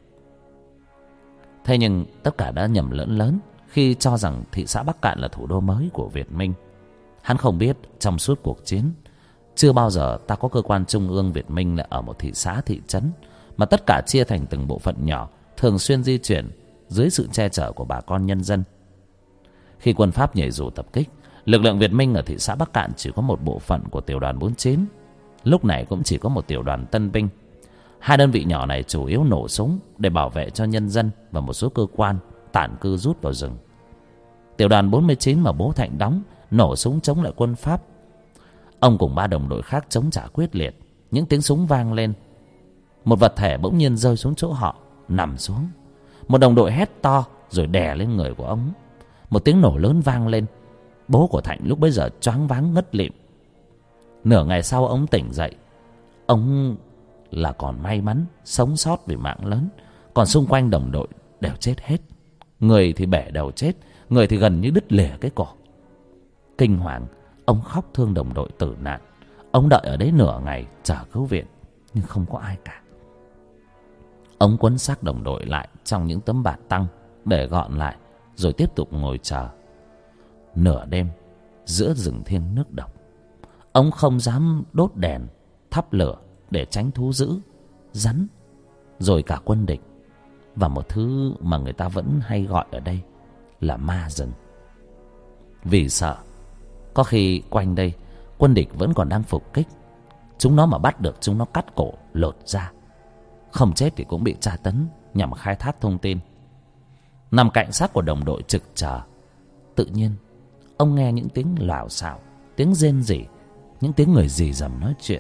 Thế nhưng tất cả đã nhầm lẫn lớn khi cho rằng thị xã Bắc Cạn là thủ đô mới của Việt Minh. Hắn không biết trong suốt cuộc chiến, chưa bao giờ ta có cơ quan trung ương Việt Minh là ở một thị xã thị trấn, mà tất cả chia thành từng bộ phận nhỏ, thường xuyên di chuyển dưới sự che chở của bà con nhân dân. Khi quân Pháp nhảy dù tập kích, lực lượng Việt Minh ở thị xã Bắc Cạn chỉ có một bộ phận của tiểu đoàn bốn mươi chín. Lúc này cũng chỉ có một tiểu đoàn tân binh. Hai đơn vị nhỏ này chủ yếu nổ súng để bảo vệ cho nhân dân và một số cơ quan tản cư rút vào rừng. Tiểu đoàn bốn mươi chín mà bố Thạnh đóng nổ súng chống lại quân Pháp. Ông cùng ba đồng đội khác chống trả quyết liệt. Những tiếng súng vang lên, một vật thể bỗng nhiên rơi xuống chỗ họ, nằm xuống. Một đồng đội hét to rồi đè lên người của ông. Một tiếng nổ lớn vang lên. Bố của Thạnh lúc bấy giờ choáng váng ngất lịm. Nửa ngày sau ông tỉnh dậy. Ông là còn may mắn sống sót vì mạng lớn, còn xung quanh đồng đội đều chết hết. Người thì bẻ đầu chết, người thì gần như đứt lìa cái cổ. Kinh hoàng, ông khóc thương đồng đội tử nạn. Ông đợi ở đấy nửa ngày chờ cứu viện, nhưng không có ai cả. Ông quấn xác đồng đội lại trong những tấm bạt tang để gọn lại, rồi tiếp tục ngồi chờ. Nửa đêm, giữa rừng thiêng nước độc, ông không dám đốt đèn, thắp lửa để tránh thú dữ, rắn, rồi cả quân địch, và một thứ mà người ta vẫn hay gọi ở đây là ma rừng. Vì sợ có khi quanh đây quân địch vẫn còn đang phục kích, chúng nó mà bắt được chúng nó cắt cổ lột ra, không chết thì cũng bị tra tấn nhằm khai thác thông tin. Nằm cạnh xác của đồng đội trực chờ, tự nhiên ông nghe những tiếng lảo xảo, tiếng rên rỉ, những tiếng người rì rầm nói chuyện.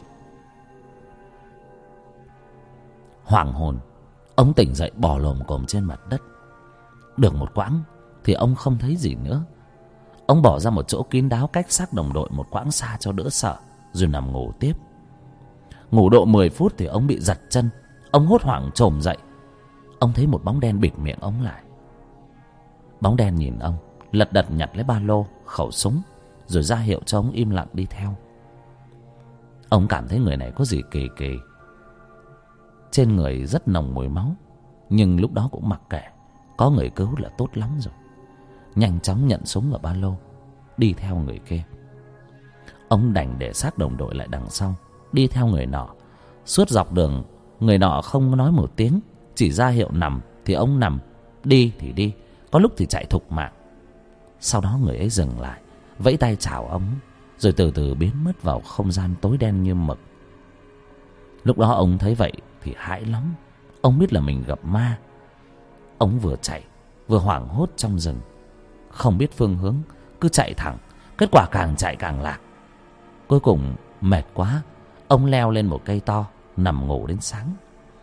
Hoảng hồn, ông tỉnh dậy bò lồm cồm trên mặt đất. Được một quãng thì ông không thấy gì nữa. Ông bỏ ra một chỗ kín đáo cách xác đồng đội một quãng xa cho đỡ sợ, rồi nằm ngủ tiếp. Ngủ độ mười phút thì ông bị giật chân. Ông hốt hoảng chồm dậy. Ông thấy một bóng đen bịt miệng ông lại. Bóng đen nhìn ông, lật đật nhặt lấy ba lô, khẩu súng, rồi ra hiệu cho ông im lặng đi theo. Ông cảm thấy người này có gì kỳ kỳ. Trên người rất nồng mùi máu, nhưng lúc đó cũng mặc kệ, có người cứu là tốt lắm rồi. Nhanh chóng nhận súng ở ba lô, đi theo người kia. Ông đành để xác đồng đội lại đằng sau, đi theo người nọ. Suốt dọc đường, người nọ không nói một tiếng, chỉ ra hiệu nằm thì ông nằm, đi thì đi, có lúc thì chạy thục mạng. Sau đó người ấy dừng lại, vẫy tay chào ông, rồi từ từ biến mất vào không gian tối đen như mực. Lúc đó ông thấy vậy thì hãi lắm. Ông biết là mình gặp ma. Ông vừa chạy vừa hoảng hốt trong rừng, không biết phương hướng, cứ chạy thẳng. Kết quả càng chạy càng lạc. Cuối cùng mệt quá, ông leo lên một cây to, nằm ngủ đến sáng.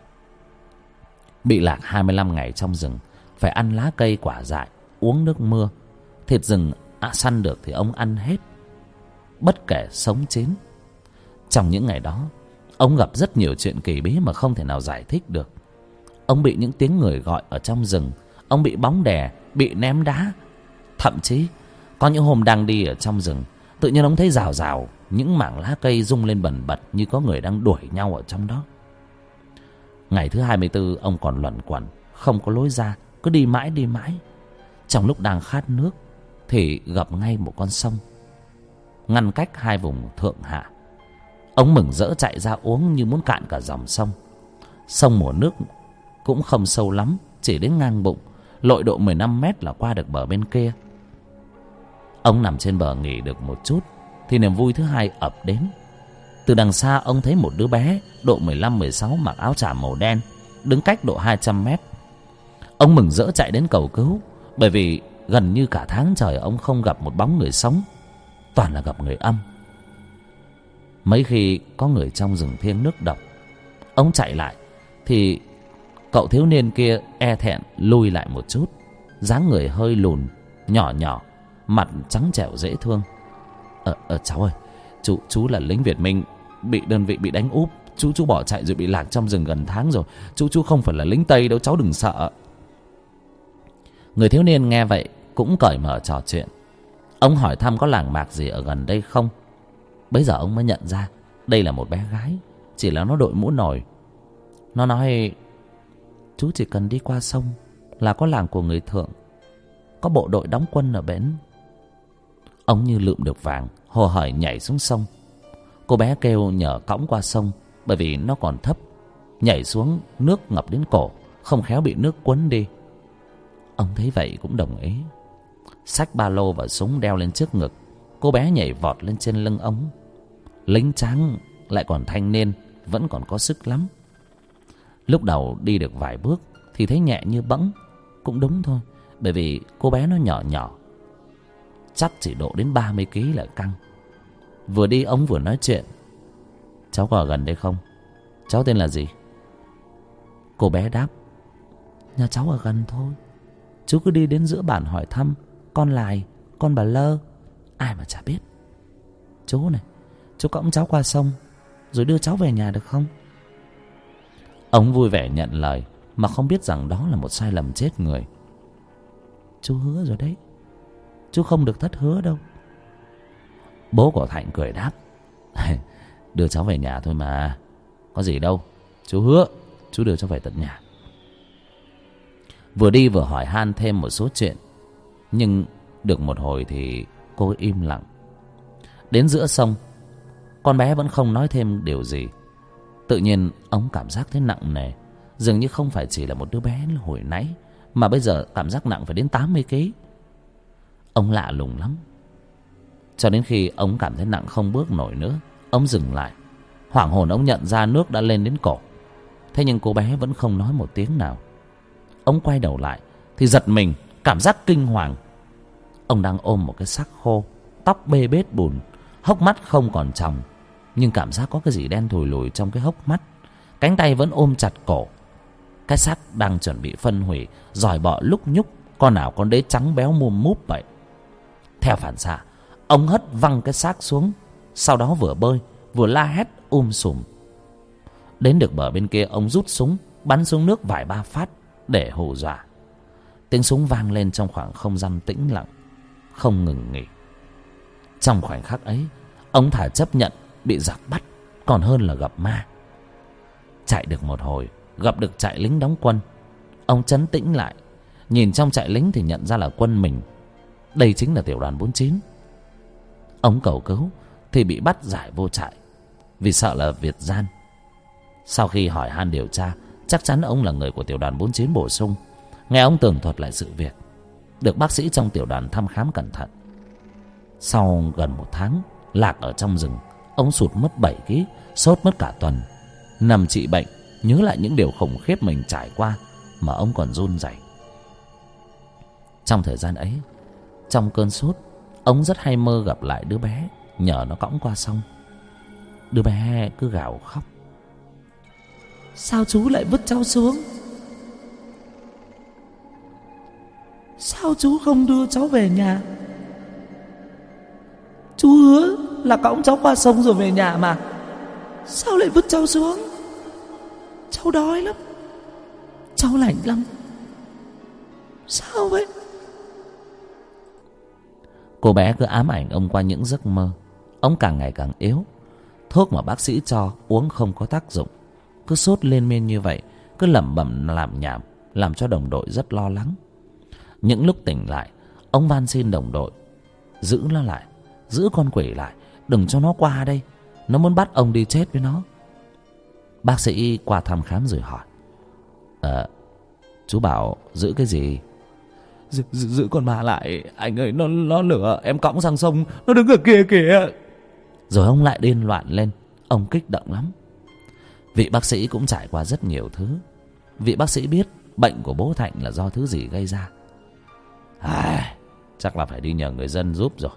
Bị lạc hai mươi lăm ngày trong rừng, phải ăn lá cây quả dại, uống nước mưa. Thịt rừng à, săn được thì ông ăn hết, bất kể sống chín. Trong những ngày đó, ông gặp rất nhiều chuyện kỳ bí mà không thể nào giải thích được. Ông bị những tiếng người gọi ở trong rừng, ông bị bóng đè, bị ném đá. Thậm chí có những hôm đang đi ở trong rừng, tự nhiên ông thấy rào rào những mảng lá cây rung lên bần bật, như có người đang đuổi nhau ở trong đó. Ngày thứ hai mươi tư, ông còn luẩn quẩn không có lối ra, cứ đi mãi đi mãi. Trong lúc đang khát nước thì gặp ngay một con sông ngăn cách hai vùng thượng hạ. Ông mừng rỡ chạy ra uống như muốn cạn cả dòng sông. Sông mùa nước cũng không sâu lắm, chỉ đến ngang bụng, lội độ mười lăm mét là qua được bờ bên kia. Ông nằm trên bờ nghỉ được một chút thì niềm vui thứ hai ập đến. Từ đằng xa ông thấy một đứa bé độ mười lăm mười sáu, mặc áo tràm màu đen, đứng cách độ hai trăm mét. Ông mừng rỡ chạy đến cầu cứu, bởi vì gần như cả tháng trời ông không gặp một bóng người sống, toàn là gặp người âm. Mấy khi có người trong rừng thiêng nước độc, ông chạy lại thì cậu thiếu niên kia e thẹn lùi lại một chút, dáng người hơi lùn, nhỏ nhỏ, mặt trắng trẻo dễ thương. Ờ, ờ cháu ơi, chú chú là lính Việt Minh, bị đơn vị bị đánh úp, chú chú bỏ chạy rồi bị lạc trong rừng gần tháng rồi. Chú chú không phải là lính Tây đâu, cháu đừng sợ. Người thiếu niên nghe vậy cũng cởi mở trò chuyện. Ông hỏi thăm có làng mạc gì ở gần đây không. Bấy giờ ông mới nhận ra đây là một bé gái, chỉ là nó đội mũ nồi. Nó nói: chú chỉ cần đi qua sông là có làng của người Thượng, có bộ đội đóng quân ở bến. Ông như lượm được vàng, hồ hởi nhảy xuống sông. Cô bé kêu nhờ cõng qua sông, bởi vì nó còn thấp, nhảy xuống nước ngập đến cổ, không khéo bị nước cuốn đi. Ông thấy vậy cũng đồng ý, xách ba lô và súng đeo lên trước ngực. Cô bé nhảy vọt lên trên lưng ông. Lính tráng lại còn thanh niên, vẫn còn có sức lắm. Lúc đầu đi được vài bước thì thấy nhẹ như bẫng. Cũng đúng thôi, bởi vì cô bé nó nhỏ nhỏ, chắc chỉ độ đến ba mươi ký là căng. Vừa đi ông vừa nói chuyện: cháu có ở gần đây không? Cháu tên là gì? Cô bé đáp: nhà cháu ở gần thôi, chú cứ đi đến giữa bản hỏi thăm con Lài, con bà Lơ, ai mà chả biết. Chú này, chú cõng cháu qua sông rồi đưa cháu về nhà được không? Ông vui vẻ nhận lời, mà không biết rằng đó là một sai lầm chết người. Chú hứa rồi đấy, chú không được thất hứa đâu. Bố của Thạnh cười đáp: đưa cháu về nhà thôi mà, có gì đâu. Chú hứa chú đưa cháu về tận nhà. Vừa đi vừa hỏi han thêm một số chuyện, nhưng được một hồi thì cô im lặng. Đến giữa sông, con bé vẫn không nói thêm điều gì. Tự nhiên ông cảm giác thấy nặng nề, dường như không phải chỉ là một đứa bé hồi nãy, mà bây giờ cảm giác nặng phải đến tám mươi ký. Ông lạ lùng lắm. Cho đến khi ông cảm thấy nặng không bước nổi nữa, ông dừng lại. Hoảng hồn ông nhận ra nước đã lên đến cổ. Thế nhưng cô bé vẫn không nói một tiếng nào. Ông quay đầu lại thì giật mình, cảm giác kinh hoàng. Ông đang ôm một cái xác khô, tóc bê bết bùn, hốc mắt không còn tròng, nhưng cảm giác có cái gì đen thùi lùi trong cái hốc mắt. Cánh tay vẫn ôm chặt cổ. Cái xác đang chuẩn bị phân hủy, giòi bọ lúc nhúc, con nào con đấy trắng béo mùm múp vậy. Theo phản xạ, ông hất văng cái xác xuống, sau đó vừa bơi vừa la hét um sùm. Đến được bờ bên kia, ông rút súng bắn xuống nước vài ba phát để hù dọa. Tiếng súng vang lên trong khoảng không gian tĩnh lặng, không ngừng nghỉ. Trong khoảnh khắc ấy, ông thà chấp nhận bị giặc bắt còn hơn là gặp ma. Chạy được một hồi, gặp được trại lính đóng quân. Ông trấn tĩnh lại, nhìn trong trại lính thì nhận ra là quân mình. Đây chính là tiểu đoàn bốn chín. Ông cầu cứu thì bị bắt giải vô trại vì sợ là Việt gian. Sau khi hỏi han điều tra, chắc chắn ông là người của tiểu đoàn bốn chín bổ sung. Nghe ông tường thuật lại sự việc, được bác sĩ trong tiểu đoàn thăm khám cẩn thận. Sau gần một tháng lạc ở trong rừng, ông sụt mất bảy ký, sốt mất cả tuần. Nằm trị bệnh, nhớ lại những điều khủng khiếp mình trải qua mà ông còn run rẩy. Trong thời gian ấy, trong cơn sốt, ông rất hay mơ gặp lại đứa bé, nhờ nó cõng qua sông. Đứa bé cứ gào khóc: sao chú lại vứt cháu xuống? Sao chú không đưa cháu về nhà? Chú hứa là cõng cháu qua sông rồi về nhà mà. Sao lại vứt cháu xuống? Cháu đói lắm, cháu lạnh lắm. Sao vậy? Cô bé cứ ám ảnh ông qua những giấc mơ. Ông càng ngày càng yếu. Thuốc mà bác sĩ cho uống không có tác dụng. Cứ sốt lên men như vậy, cứ lẩm bẩm làm nhảm, làm cho đồng đội rất lo lắng. Những lúc tỉnh lại, ông van xin đồng đội giữ nó lại, giữ con quỷ lại, đừng cho nó qua đây. Nó muốn bắt ông đi chết với nó. Bác sĩ qua thăm khám rồi hỏi: Ờ, chú bảo giữ cái gì? Giữ, giữ, giữ con ma lại anh ơi, nó, nó lửa em cõng sang sông, nó đứng ở kia kìa. Rồi ông lại điên loạn lên. Ông kích động lắm. Vị bác sĩ cũng trải qua rất nhiều thứ. Vị bác sĩ biết bệnh của bố Thạnh là do thứ gì gây ra. À, chắc là phải đi nhờ người dân giúp rồi.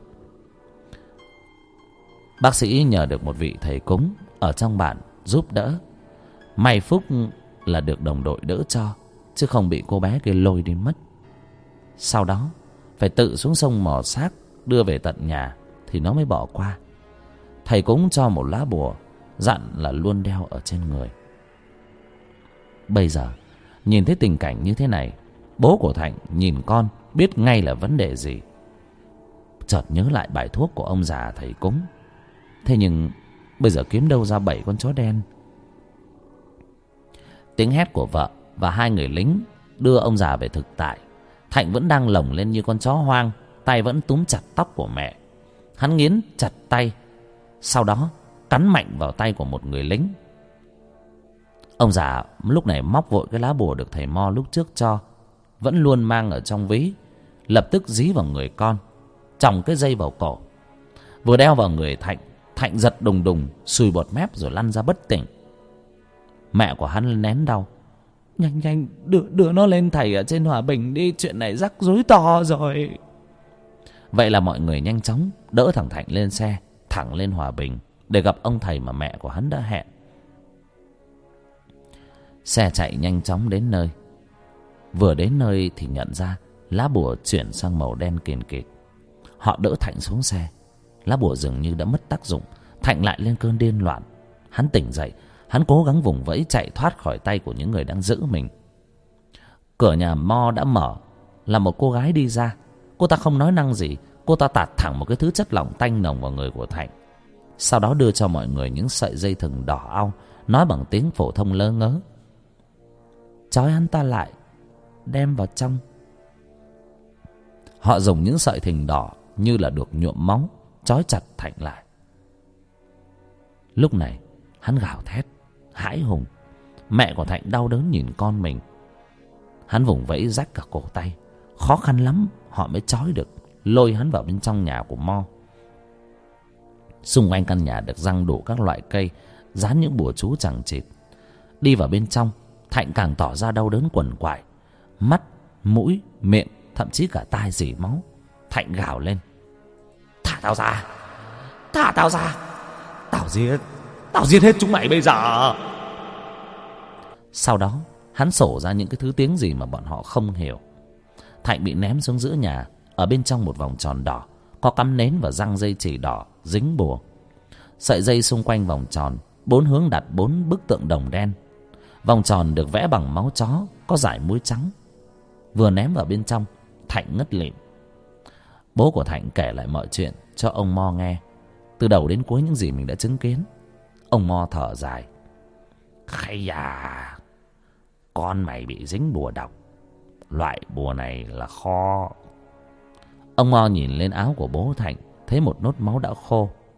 Bác sĩ nhờ được một vị thầy cúng ở trong bản giúp đỡ. May phúc là được đồng đội đỡ cho, chứ không bị cô bé kia lôi đi mất. Sau đó phải tự xuống sông mò xác đưa về tận nhà thì nó mới bỏ qua. Thầy cúng cho một lá bùa, dặn là luôn đeo ở trên người. Bây giờ nhìn thấy tình cảnh như thế này, bố của Thạnh nhìn con biết ngay là vấn đề gì. Chợt nhớ lại bài thuốc của ông già thầy cúng. Thế nhưng bây giờ kiếm đâu ra bảy con chó đen? Tiếng hét của vợ và hai người lính đưa ông già về thực tại. Thạnh vẫn đang lồng lên như con chó hoang, tay vẫn túm chặt tóc của mẹ. Hắn nghiến chặt tay, sau đó cắn mạnh vào tay của một người lính. Ông già lúc này móc vội cái lá bùa được thầy Mo lúc trước cho, vẫn luôn mang ở trong ví, lập tức dí vào người con, chòng cái dây vào cổ. Vừa đeo vào người Thạnh, Thạnh giật đùng đùng, sùi bọt mép rồi lăn ra bất tỉnh. Mẹ của hắn nén đau: Nhanh nhanh đưa, đưa nó lên thầy ở trên Hòa Bình đi, chuyện này rắc rối to rồi. Vậy là mọi người nhanh chóng đỡ thằng Thạnh lên xe, thẳng lên Hòa Bình để gặp ông thầy mà mẹ của hắn đã hẹn. Xe chạy nhanh chóng đến nơi. Vừa đến nơi thì nhận ra lá bùa chuyển sang màu đen kìn kịt. Họ đỡ Thạnh xuống xe. Lá bùa dường như đã mất tác dụng. Thạnh lại lên cơn điên loạn. Hắn tỉnh dậy, hắn cố gắng vùng vẫy chạy thoát khỏi tay của những người đang giữ mình. Cửa nhà Mo đã mở, là một cô gái đi ra. Cô ta không nói năng gì, cô ta tạt thẳng một cái thứ chất lỏng tanh nồng vào người của Thạnh. Sau đó đưa cho mọi người những sợi dây thừng đỏ au, nói bằng tiếng phổ thông lơ ngớ: Trói hắn ta lại, đem vào trong. Họ dùng những sợi thừng đỏ như là được nhuộm máu, trói chặt Thạnh lại. Lúc này hắn gào thét hãi hùng. Mẹ của Thạnh đau đớn nhìn con mình. Hắn vùng vẫy rách cả cổ tay, khó khăn lắm họ mới trói được, lôi hắn vào bên trong nhà của Mo. Xung quanh căn nhà được giăng đủ các loại cây, dán những bùa chú chằng chịt. Đi vào bên trong, Thạnh càng tỏ ra đau đớn quằn quại. Mắt, mũi, miệng, thậm chí cả tai rỉ máu. Thạnh gào lên: Thả tao ra, thả tao ra, tao giết, tao giết hết chúng mày bây giờ. Sau đó hắn sổ ra những cái thứ tiếng gì mà bọn họ không hiểu. Thạnh bị ném xuống giữa nhà. Ở bên trong một vòng tròn đỏ có cắm nến và răng dây chỉ đỏ dính bùa. Sợi dây xung quanh vòng tròn, bốn hướng đặt bốn bức tượng đồng đen. Vòng tròn được vẽ bằng máu chó, có dải muối trắng. Vừa ném vào bên trong, Thạnh ngất lịm. Bố của Thạnh kể lại mọi chuyện cho ông Mo nghe, từ đầu đến cuối những gì mình đã chứng kiến. Ông Mo thở dài: Khây à, con mày bị dính bùa độc. Loại bùa này là kho. Ông Mo nhìn lên áo của bố Thạnh, thấy một nốt máu đã khô.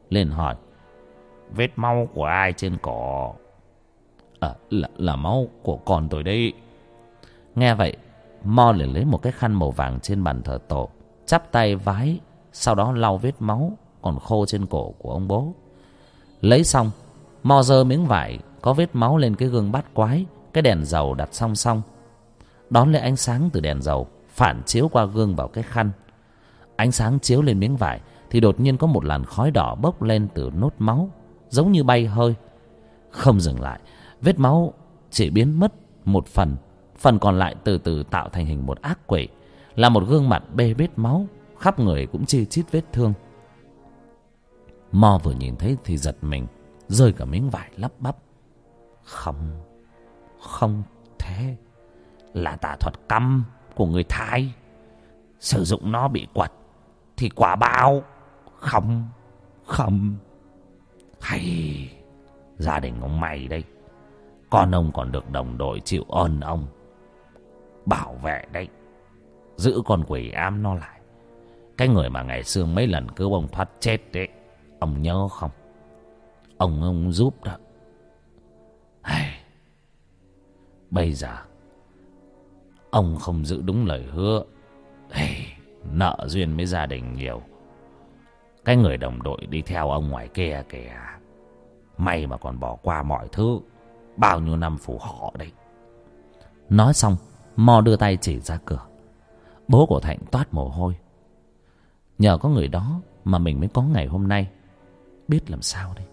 liền hỏi: Vết máu của ai trên cổ? À, là, là máu của con tôi đấy. Nghe vậy, Mo liền lấy một cái khăn màu vàng trên bàn thờ tổ, chắp tay vái, sau đó lau vết máu còn khô trên cổ của ông bố. Lấy xong, Mo giơ miếng vải có vết máu lên cái gương bát quái, cái đèn dầu đặt song song, đón lấy ánh sáng từ đèn dầu phản chiếu qua gương vào cái khăn. Ánh sáng chiếu lên miếng vải thì đột nhiên có một làn khói đỏ bốc lên từ nốt máu, giống như bay hơi. Không dừng lại, vết máu chỉ biến mất một phần, phần còn lại từ từ tạo thành hình một ác quỷ, là một gương mặt bê bết máu, khắp người cũng chi chít vết thương. Mo vừa nhìn thấy thì giật mình, rơi cả miếng vải, lắp bắp: Không, không thế, là tà thuật căm của người Thái. Sử dụng nó bị quật thì quả báo. Không, không. Hay, gia đình ông mày đây, con ông còn được đồng đội chịu ơn ông bảo vệ đấy, giữ con quỷ ám nó lại. Cái người mà ngày xưa mấy lần cứu ông thoát chết đấy, ông nhớ không? Ông ông giúp đó. Hay, bây giờ ông không giữ đúng lời hứa, hey, nợ duyên với gia đình nhiều. Cái người đồng đội đi theo ông ngoài kia kìa, may mà còn bỏ qua mọi thứ, bao nhiêu năm phù họ đấy. Nói xong, Mo đưa tay chỉ ra cửa. Bố của Thạnh toát mồ hôi. Nhờ có người đó mà mình mới có ngày hôm nay. Biết làm sao đây.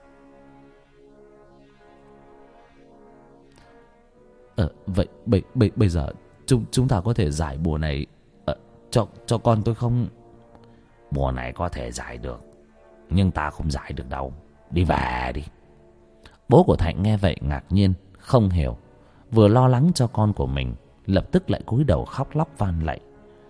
Ờ, vậy bây, bây, bây giờ chúng, chúng ta có thể giải bùa này ờ, cho, cho con tôi không? Bùa này có thể giải được, nhưng ta không giải được đâu. Đi về đi. Bố của Thạnh nghe vậy ngạc nhiên, không hiểu, vừa lo lắng cho con của mình, lập tức lại cúi đầu khóc lóc van lạy: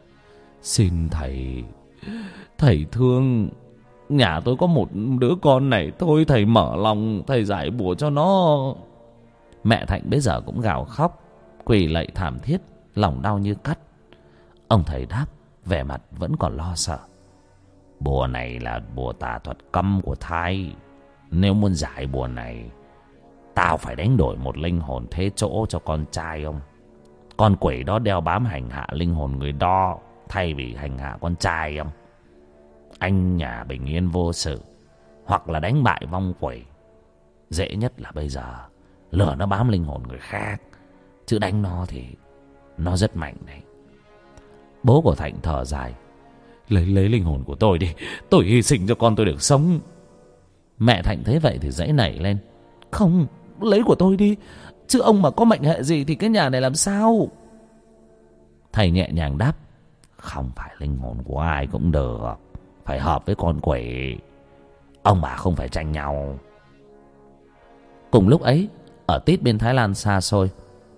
Xin thầy, thầy thương, nhà tôi có một đứa con này thôi, thầy mở lòng, thầy giải bùa cho nó. Mẹ Thạnh bây giờ cũng gào khóc, quỳ lạy thảm thiết, lòng đau như cắt. Ông thầy đáp, vẻ mặt vẫn còn lo sợ: Bùa này là bùa tà thuật cấm của Thái. Nếu muốn giải bùa này, tao phải đánh đổi một linh hồn thế chỗ cho con trai ông. Con quỷ đó đeo bám hành hạ linh hồn người đó, thay vì hành hạ con trai ông. Anh nhà bình yên vô sự, hoặc là đánh bại vong quỷ. Dễ nhất là bây giờ lừa nó bám linh hồn người khác, chứ đánh nó thì nó rất mạnh đấy. Bố của Thạnh thở dài: Lấy lấy linh hồn của tôi đi, tôi hy sinh cho con tôi được sống. Mẹ Thạnh thấy vậy thì giãy nảy lên: Không, lấy của tôi đi, chứ ông mà có mệnh hệ gì thì cái nhà này làm sao? Thầy nhẹ nhàng đáp: Không phải linh hồn của ai cũng được, phải hợp với con quỷ. Ông bà không phải tranh nhau. Cùng lúc ấy, ở tít bên Thái Lan xa xôi,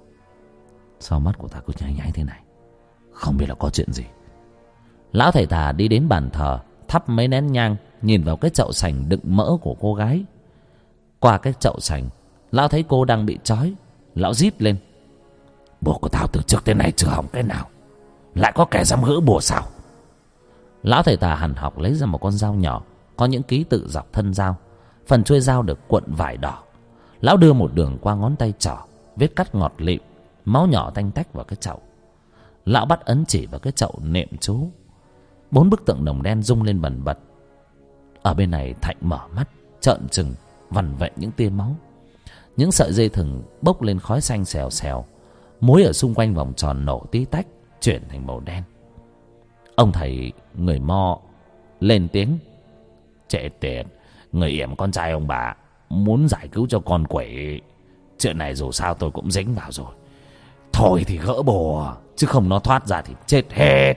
sao mắt của ta cứ nháy nháy thế này? Không biết là có chuyện gì. Lão thầy tà đi đến bàn thờ, thắp mấy nén nhang, nhìn vào cái chậu sành đựng mỡ của cô gái. Qua cái chậu sành, lão thấy cô đang bị trói. Lão rít lên: Bùa của tao từ trước tới nay chưa hỏng cái nào, lại có kẻ dám gỡ bùa sao? Lão thầy tà hằn học lấy ra một con dao nhỏ, có những ký tự dọc thân dao. Phần chuôi dao được cuộn vải đỏ. Lão đưa một đường qua ngón tay trỏ, vết cắt ngọt lịm, máu nhỏ tanh tách vào cái chậu. Lão bắt ấn chỉ vào cái chậu niệm chú. Bốn bức tượng đồng đen rung lên bần bật. Ở bên này Thạnh mở mắt trợn trừng, vằn vện những tia máu. Những sợi dây thừng bốc lên khói xanh xèo xèo, mối ở xung quanh vòng tròn nổ tí tách, chuyển thành màu đen. Ông thầy người Mo lên tiếng: Chết tiệt, người yểm con trai ông bà, muốn giải cứu cho con quỷ. Chuyện này dù sao tôi cũng dính vào rồi. Thôi thì gỡ bùa, chứ không nó thoát ra thì chết hết.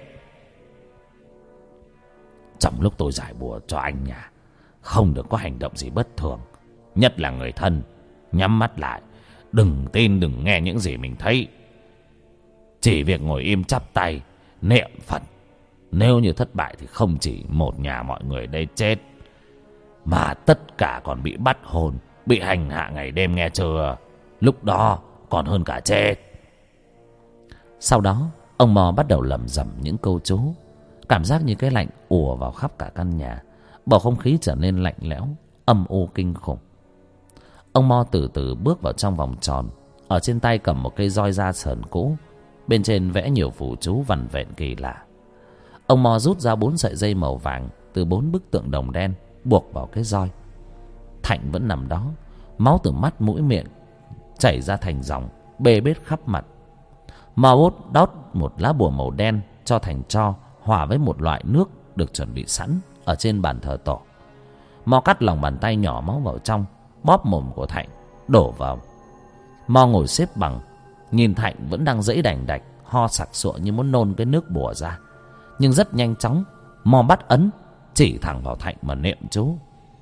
Trong lúc tôi giải bùa cho anh nhà, không được có hành động gì bất thường. Nhất là người thân, nhắm mắt lại, đừng tin đừng nghe những gì mình thấy. Chỉ việc ngồi im chắp tay niệm Phật. Nếu như thất bại thì không chỉ một nhà mọi người đây chết, mà tất cả còn bị bắt hồn, bị hành hạ ngày đêm, nghe chưa? Lúc đó còn hơn cả chết. Sau đó ông Mò bắt đầu lẩm rẩm những câu chú. Cảm giác như cái lạnh ùa vào khắp cả căn nhà. Bầu không khí trở nên lạnh lẽo, âm u kinh khủng. Ông Mo từ từ bước vào trong vòng tròn. Ở trên tay cầm một cây roi da sờn cũ, bên trên vẽ nhiều phù chú vằn vện kỳ lạ. Ông Mo rút ra bốn sợi dây màu vàng từ bốn bức tượng đồng đen, buộc vào cái roi. Thạnh vẫn nằm đó, máu từ mắt mũi miệng chảy ra thành dòng, bê bết khắp mặt. Mo bốt đót một lá bùa màu đen cho thành tro, hòa với một loại nước được chuẩn bị sẵn ở trên bàn thờ tổ. Mo cắt lòng bàn tay nhỏ máu vào trong, bóp mồm của Thạnh đổ vào. Mo ngồi xếp bằng, nhìn Thạnh vẫn đang giãy đành đạch, ho sặc sụa như muốn nôn cái nước bùa ra. Nhưng rất nhanh chóng, Mo bắt ấn chỉ thẳng vào Thạnh mà niệm chú.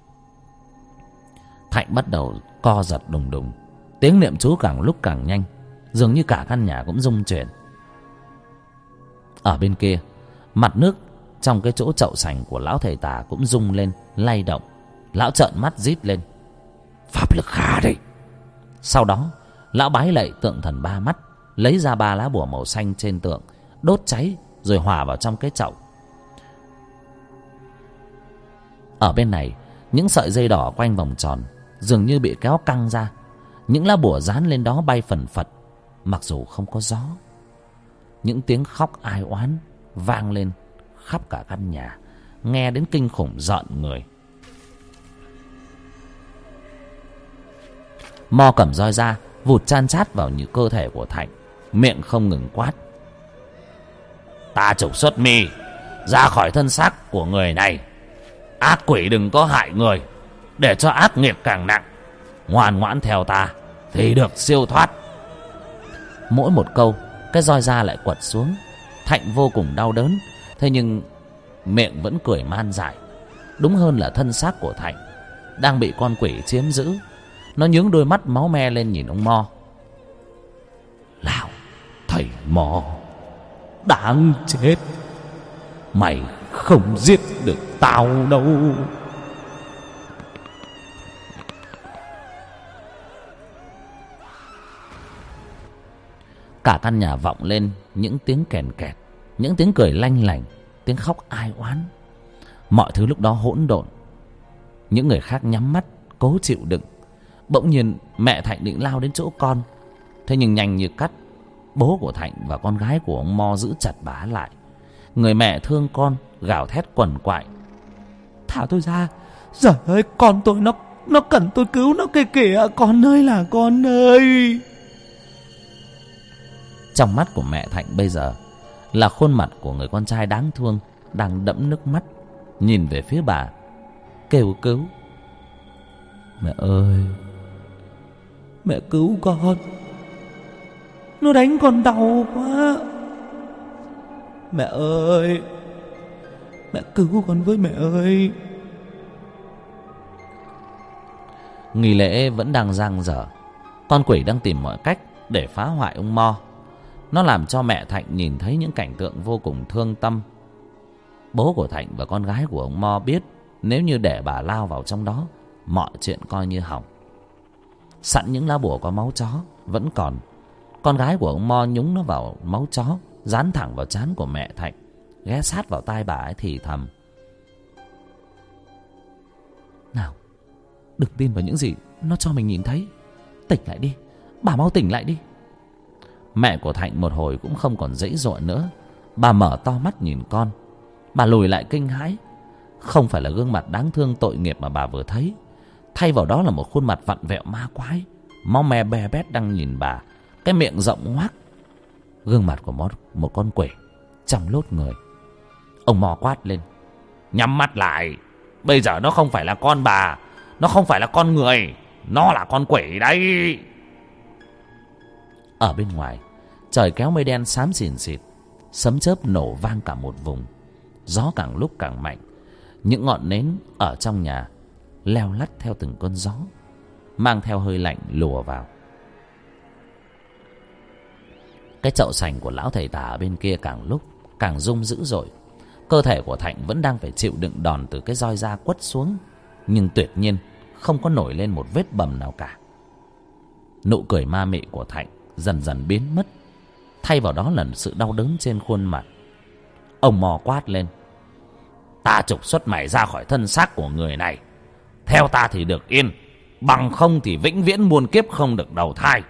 Thạnh bắt đầu co giật đùng đùng, tiếng niệm chú càng lúc càng nhanh, dường như cả căn nhà cũng rung chuyển. Ở bên kia, mặt nước trong cái chỗ chậu sành của lão thầy tà cũng rung lên, lay động. Lão trợn mắt rít lên: "Pháp lực khá đây!" Sau đó, lão bái lạy tượng thần ba mắt, lấy ra ba lá bùa màu xanh trên tượng, đốt cháy rồi hòa vào trong cái chậu. Ở bên này, những sợi dây đỏ quanh vòng tròn dường như bị kéo căng ra. Những lá bùa dán lên đó bay phần phật, mặc dù không có gió. Những tiếng khóc ai oán vang lên khắp cả căn nhà, nghe đến kinh khủng rợn người. Mo cầm roi ra, vụt chan chát vào những cơ thể của Thạnh, miệng không ngừng quát: "Ta trục xuất mi ra khỏi thân xác của người này. Ác quỷ đừng có hại người, để cho ác nghiệp càng nặng. Ngoan ngoãn theo ta thì được siêu thoát." Mỗi một câu, cái roi da lại quật xuống. Thạnh vô cùng đau đớn, thế nhưng miệng vẫn cười man dại. Đúng hơn là thân xác của Thạnh đang bị con quỷ chiếm giữ. Nó nhướng đôi mắt máu me lên nhìn ông Mo: "Lão thầy Mo đáng chết, mày không giết được tao đâu." Cả căn nhà vọng lên những tiếng kèn kẹt, những tiếng cười lanh lảnh, tiếng khóc ai oán. Mọi thứ lúc đó hỗn độn. Những người khác nhắm mắt cố chịu đựng. Bỗng nhiên mẹ Thạnh định lao đến chỗ con, thế nhưng nhanh như cắt, bố của Thạnh và con gái của ông Mo giữ chặt bà lại. Người mẹ thương con gào thét quằn quại: "Thả tôi ra! Giời ơi, con tôi nó nó cần tôi cứu nó kìa kìa! Con ơi là con ơi!" Trong mắt của mẹ Thạnh bây giờ là khuôn mặt của người con trai đáng thương đang đẫm nước mắt, nhìn về phía bà kêu cứu: "Mẹ ơi, mẹ cứu con! Nó đánh con đau quá! Mẹ ơi, mẹ cứu con với, mẹ ơi!" Nghi lễ vẫn đang dang dở. Con quỷ đang tìm mọi cách để phá hoại ông Mo. Nó làm cho mẹ Thạnh nhìn thấy những cảnh tượng vô cùng thương tâm. Bố của Thạnh và con gái của ông Mo biết nếu như để bà lao vào trong đó, mọi chuyện coi như hỏng. Sẵn những lá bùa có máu chó vẫn còn. Con gái của ông Mo nhúng nó vào máu chó, dán thẳng vào trán của mẹ Thạnh, ghé sát vào tai bà ấy thì thầm: "Nào, đừng tin vào những gì nó cho mình nhìn thấy. Tỉnh lại đi, bà mau tỉnh lại đi." Mẹ của Thạnh một hồi cũng không còn giãy giụa nữa. Bà mở to mắt nhìn con. Bà lùi lại kinh hãi. Không phải là gương mặt đáng thương tội nghiệp mà bà vừa thấy. Thay vào đó là một khuôn mặt vặn vẹo ma quái, máu me be bét đang nhìn bà, cái miệng rộng ngoác. Gương mặt của một, một con quỷ trong lốt người. Ông Mo quát lên: "Nhắm mắt lại! Bây giờ nó không phải là con bà, nó không phải là con người, nó là con quỷ đấy!" Ở bên ngoài, trời kéo mây đen xám xìn xịt, sấm chớp nổ vang cả một vùng. Gió càng lúc càng mạnh. Những ngọn nến ở trong nhà leo lắt theo từng cơn gió, mang theo hơi lạnh lùa vào. Cái chậu sành của lão thầy tà ở bên kia càng lúc càng rung dữ dội. Cơ thể của Thạnh vẫn đang phải chịu đựng đòn từ cái roi da quất xuống, nhưng tuyệt nhiên không có nổi lên một vết bầm nào cả. Nụ cười ma mị của Thạnh dần dần biến mất, thay vào đó là sự đau đớn trên khuôn mặt. Ông Mo quát lên: Ta trục xuất mày ra khỏi thân xác của người này. Theo ta thì được yên, bằng không thì vĩnh viễn muôn kiếp không được đầu thai.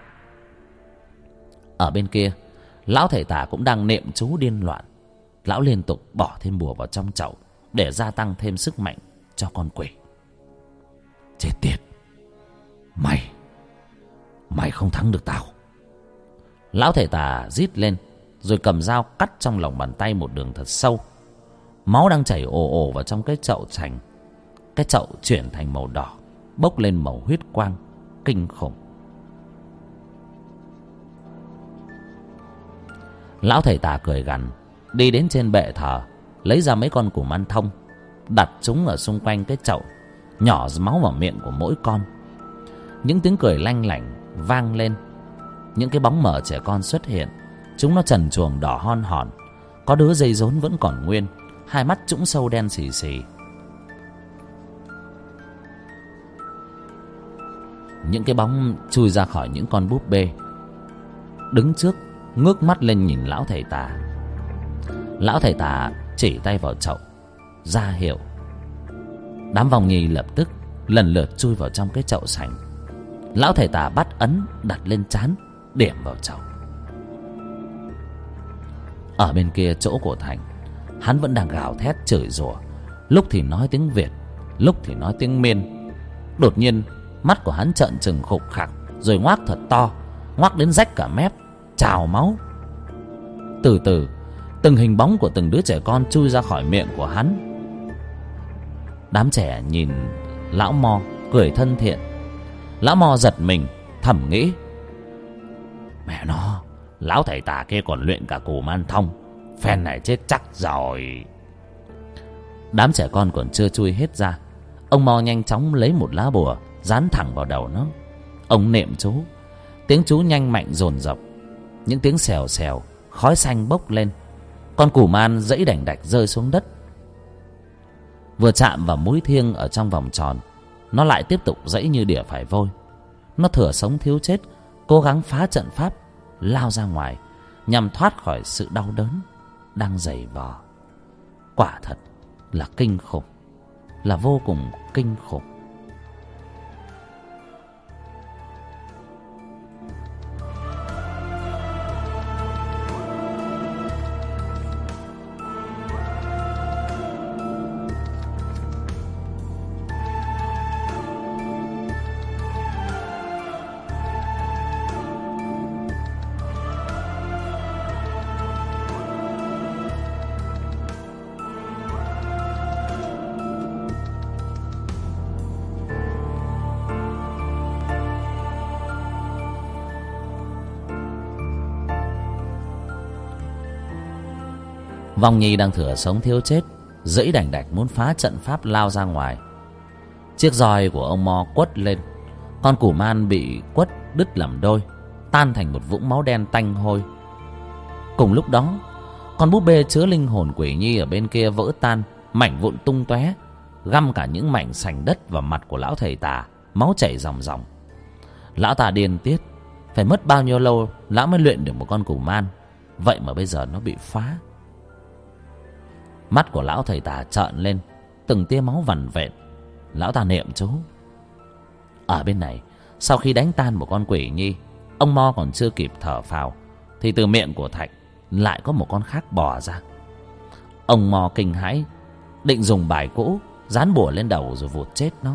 Ở bên kia, lão thầy tà cũng đang niệm chú điên loạn. Lão liên tục bỏ thêm bùa vào trong chậu để gia tăng thêm sức mạnh cho con quỷ. Chết tiệt, mày Mày không thắng được tao. Lão thầy tà rít lên, rồi cầm dao cắt trong lòng bàn tay một đường thật sâu. Máu đang chảy ồ ồ vào trong cái chậu sành. Cái chậu chuyển thành màu đỏ, bốc lên màu huyết quang kinh khủng. Lão thầy tà cười gằn, đi đến trên bệ thờ, lấy ra mấy con củ man thông, đặt chúng ở xung quanh cái chậu, nhỏ máu vào miệng của mỗi con. Những tiếng cười lanh lảnh vang lên. Những cái bóng mờ trẻ con xuất hiện. Chúng nó trần truồng đỏ hon hòn. Có đứa dây rốn vẫn còn nguyên, hai mắt trũng sâu đen xì xì. Những cái bóng chui ra khỏi những con búp bê, đứng trước ngước mắt lên nhìn lão thầy tà. Lão thầy tà chỉ tay vào chậu, ra hiệu. Đám vòng nhì lập tức lần lượt chui vào trong cái chậu sành. Lão thầy tà bắt ấn đặt lên trán, điểm vào chậu. Ở bên kia chỗ của Thành, hắn vẫn đang gào thét chửi rủa, lúc thì nói tiếng Việt, lúc thì nói tiếng Miên. Đột nhiên mắt của hắn trợn trừng khục khặc, rồi ngoác thật to, ngoác đến rách cả mép, trào máu. Từ từ, từng hình bóng của từng đứa trẻ con chui ra khỏi miệng của hắn. Đám trẻ nhìn lão Mo cười thân thiện. Lão Mo giật mình, thầm nghĩ: mẹ nó, lão thầy tà kia còn luyện cả củ man thông, phen này chết chắc rồi. Đám trẻ con còn chưa chui hết ra, ông Mo nhanh chóng lấy một lá bùa dán thẳng vào đầu nó. Ông niệm chú, tiếng chú nhanh mạnh dồn dập. Những tiếng xèo xèo, khói xanh bốc lên. Con củ man dẫy đành đạch rơi xuống đất. Vừa chạm vào mũi thiêng ở trong vòng tròn, nó lại tiếp tục dẫy như đỉa phải vôi. Nó thừa sống thiếu chết, cố gắng phá trận pháp, lao ra ngoài nhằm thoát khỏi sự đau đớn đang giày vò. Quả thật là kinh khủng, là vô cùng kinh khủng. Vong Nhi đang thừa sống thiếu chết, dẫy đành đạch muốn phá trận pháp lao ra ngoài. Chiếc roi của ông Mo quất lên, con củ man bị quất đứt làm đôi, tan thành một vũng máu đen tanh hôi. Cùng lúc đó, con búp bê chứa linh hồn quỷ nhi ở bên kia vỡ tan, mảnh vụn tung tóe, găm cả những mảnh sành đất vào mặt của lão thầy tà, máu chảy ròng ròng. Lão ta điên tiết, phải mất bao nhiêu lâu lão mới luyện được một con củ man, vậy mà bây giờ nó bị phá. Mắt của lão thầy tà trợn lên, từng tia máu vằn vện. Lão ta niệm chú. Ở bên này, sau khi đánh tan một con quỷ nhi, ông Mo còn chưa kịp thở phào thì từ miệng của Thạch lại có một con khác bò ra. Ông Mo kinh hãi, định dùng bài cũ dán bùa lên đầu rồi vụt chết nó.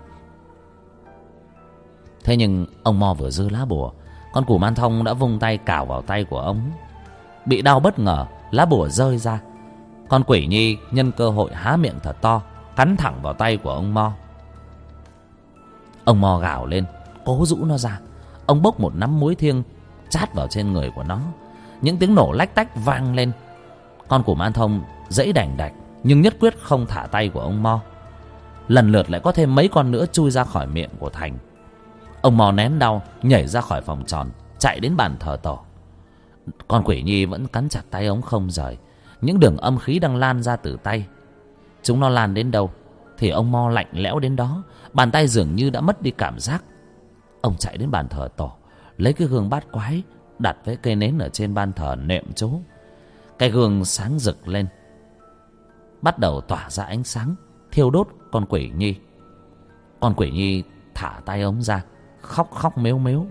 Thế nhưng ông Mo vừa giơ lá bùa, con củ man thông đã vung tay cào vào tay của ông. Bị đau bất ngờ, lá bùa rơi ra. Con quỷ nhi nhân cơ hội há miệng thật to, cắn thẳng vào tay của ông Mo. Ông Mo gào lên, cố rũ nó ra. Ông bốc một nắm muối thiêng chát vào trên người của nó. Những tiếng nổ lách tách vang lên. Con củ man thông dẫy đành đạch, nhưng nhất quyết không thả tay của ông Mo. Lần lượt lại có thêm mấy con nữa chui ra khỏi miệng của Thành. Ông Mo nén đau, nhảy ra khỏi vòng tròn, chạy đến bàn thờ tổ. Con quỷ nhi vẫn cắn chặt tay ông không rời. Những đường âm khí đang lan ra từ tay. Chúng nó lan đến đâu thì ông Mo lạnh lẽo đến đó. Bàn tay dường như đã mất đi cảm giác. Ông chạy đến bàn thờ tổ, lấy cái gương bát quái đặt với cây nến ở trên ban thờ niệm chú. Cái gương sáng rực lên. bắt đầu tỏa ra ánh sáng, thiêu đốt con quỷ nhi. Con quỷ nhi thả tay ống ra, khóc khóc mếu mếu.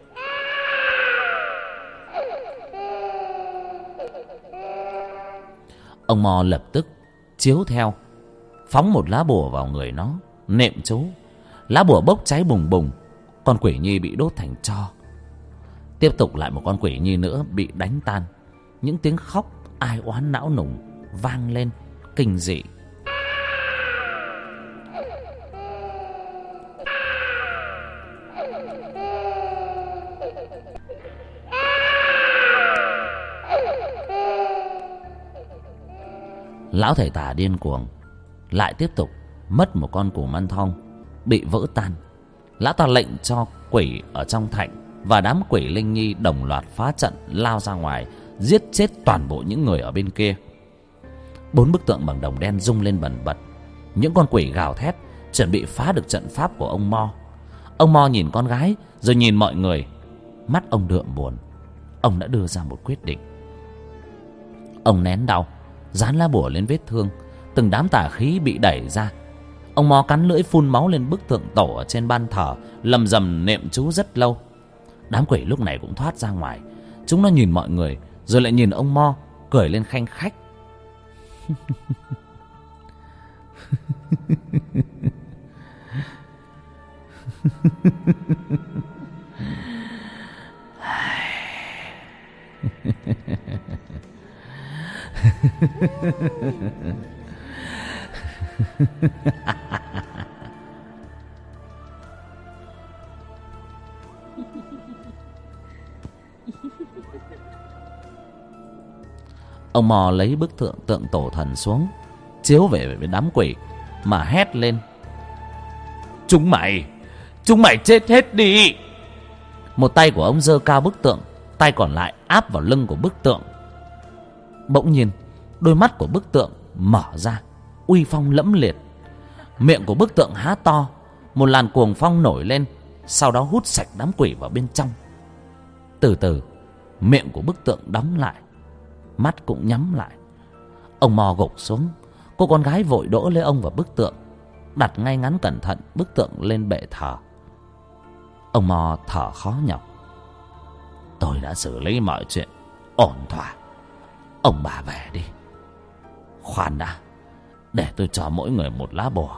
Ông Mo lập tức chiếu theo, phóng một lá bùa vào người nó, niệm chú. Lá bùa bốc cháy bùng bùng, con quỷ nhi bị đốt thành tro. Tiếp tục lại một con quỷ nhi nữa bị đánh tan. Những tiếng khóc ai oán não nùng vang lên kinh dị. Lão thầy tà điên cuồng, lại tiếp tục mất một con củ măn thong bị vỡ tan. Lão ta lệnh cho quỷ ở trong thạnh và đám quỷ linh nhi đồng loạt phá trận, lao ra ngoài, giết chết toàn bộ những người ở bên kia. Bốn bức tượng bằng đồng đen rung lên bần bật. Những con quỷ gào thét, chuẩn bị phá được trận pháp của ông Mo. Ông Mo nhìn con gái, rồi nhìn mọi người. Mắt ông đượm buồn. Ông đã đưa ra một quyết định. Ông nén đau, dán lá bùa lên vết thương. Từng đám tà khí bị đẩy ra. Ông Mo cắn lưỡi phun máu lên bức tượng tổ ở trên ban thờ, lầm rầm niệm chú rất lâu. Đám quỷ lúc này cũng thoát ra ngoài. Chúng nó nhìn mọi người, rồi lại nhìn ông Mo, cười lên khanh khách. Ông Mò lấy bức tượng tượng tổ thần xuống, chiếu về với đám quỷ mà hét lên: Chúng mày, chúng mày chết hết đi! Một tay của ông giơ cao bức tượng, tay còn lại áp vào lưng của bức tượng. Bỗng nhiên, đôi mắt của bức tượng mở ra, uy phong lẫm liệt. Miệng của bức tượng há to, một làn cuồng phong nổi lên, sau đó hút sạch đám quỷ vào bên trong. Từ từ, miệng của bức tượng đóng lại, mắt cũng nhắm lại. Ông Mò gục xuống. Cô con gái vội đỗ lấy ông vào bức tượng, đặt ngay ngắn cẩn thận bức tượng lên bệ thờ. Ông Mò thở khó nhọc: Tôi đã xử lý mọi chuyện ổn thỏa, ông bà về đi. Khoan đã, để tôi cho mỗi người một lá bùa.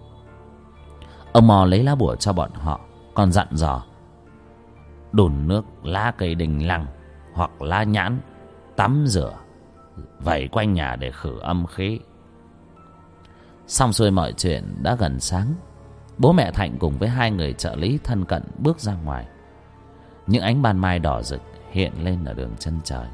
Ông Mò lấy lá bùa cho bọn họ, còn dặn dò: Đun nước lá cây đinh lăng hoặc lá nhãn, tắm rửa, vẩy quanh nhà để khử âm khí. Xong xuôi mọi chuyện, đã gần sáng. Bố mẹ Thạnh cùng với hai người trợ lý thân cận bước ra ngoài. Những ánh ban mai đỏ rực hiện lên ở đường chân trời.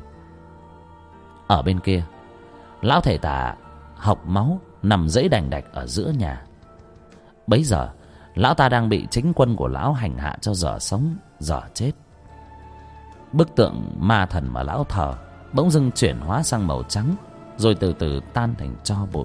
Ở bên kia, lão thầy tà hộc máu nằm dẫy đành đạch ở giữa nhà. Bấy giờ lão ta đang bị chính quân của lão hành hạ cho giờ sống giờ chết. Bức tượng ma thần mà lão thờ bỗng dưng chuyển hóa sang màu trắng, rồi từ từ tan thành tro bụi.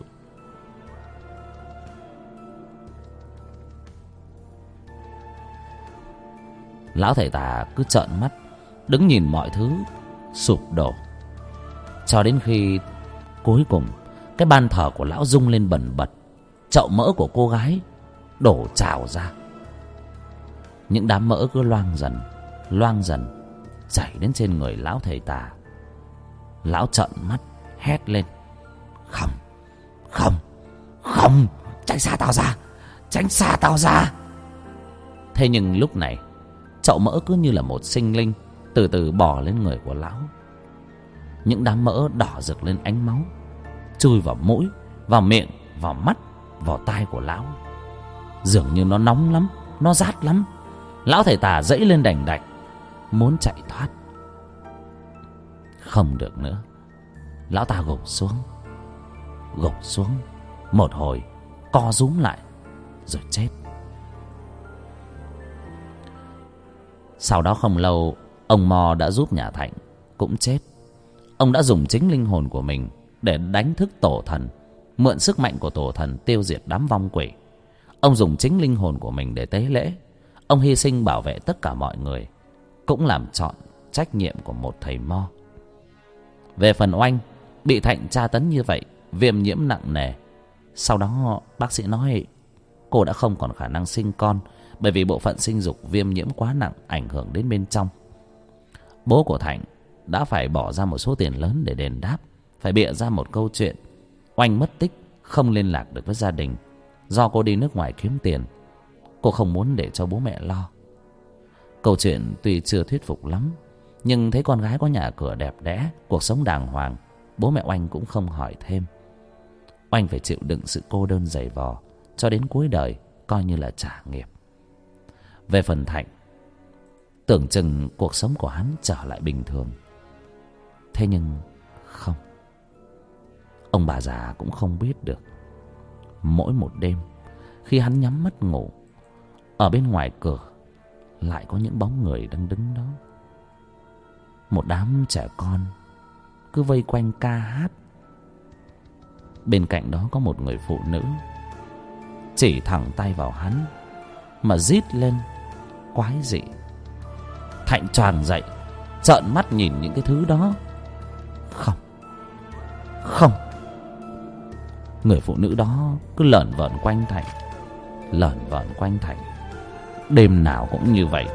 Lão thầy tà cứ trợn mắt đứng nhìn mọi thứ sụp đổ, cho đến khi cuối cùng cái ban thờ của lão rung lên bần bật. Chậu mỡ của cô gái đổ trào ra. Những đám mỡ cứ loang dần loang dần chảy đến trên người lão thầy tà. Lão trợn mắt hét lên: Không, không, không, tránh xa tao ra, tránh xa tao ra. Thế nhưng lúc này, chậu mỡ cứ như là một sinh linh từ từ bò lên người của lão. Những đám mỡ đỏ rực lên ánh máu, chui vào mũi, vào miệng, vào mắt, vào tai của lão. Dường như nó nóng lắm, nó rát lắm. Lão thầy tà dẫy lên đành đạch, muốn chạy thoát. Không được nữa. Lão ta gục xuống, gục xuống một hồi, co rúm lại, rồi chết. Sau đó không lâu, ông Mò đã giúp nhà Thạnh cũng chết. Ông đã dùng chính linh hồn của mình để đánh thức tổ thần, mượn sức mạnh của tổ thần tiêu diệt đám vong quỷ. Ông dùng chính linh hồn của mình để tế lễ. Ông hy sinh bảo vệ tất cả mọi người, cũng làm trọn trách nhiệm của một thầy Mo. Về phần Oanh, bị Thạnh tra tấn như vậy viêm nhiễm nặng nề. Sau đó bác sĩ nói cô đã không còn khả năng sinh con, bởi vì bộ phận sinh dục viêm nhiễm quá nặng, ảnh hưởng đến bên trong. Bố của Thạnh đã phải bỏ ra một số tiền lớn để đền đáp, phải bịa ra một câu chuyện Oanh mất tích, không liên lạc được với gia đình, do cô đi nước ngoài kiếm tiền. Cô không muốn để cho bố mẹ lo. Câu chuyện tuy chưa thuyết phục lắm, nhưng thấy con gái có nhà cửa đẹp đẽ, cuộc sống đàng hoàng, bố mẹ Oanh cũng không hỏi thêm. Oanh phải chịu đựng sự cô đơn dày vò cho đến cuối đời, coi như là trả nghiệp. Về phần Thạnh, tưởng chừng cuộc sống của hắn trở lại bình thường. Thế nhưng không. Ông bà già cũng không biết được. Mỗi một đêm, khi hắn nhắm mắt ngủ, ở bên ngoài cửa lại có những bóng người đang đứng đó. Một đám trẻ con cứ vây quanh ca hát. Bên cạnh đó có một người phụ nữ chỉ thẳng tay vào hắn mà rít lên quái dị. Thạnh choàng dậy, trợn mắt nhìn những cái thứ đó. Không, không. Người phụ nữ đó cứ lởn vởn quanh Thạnh, lởn vởn quanh Thạnh, đêm nào cũng như vậy.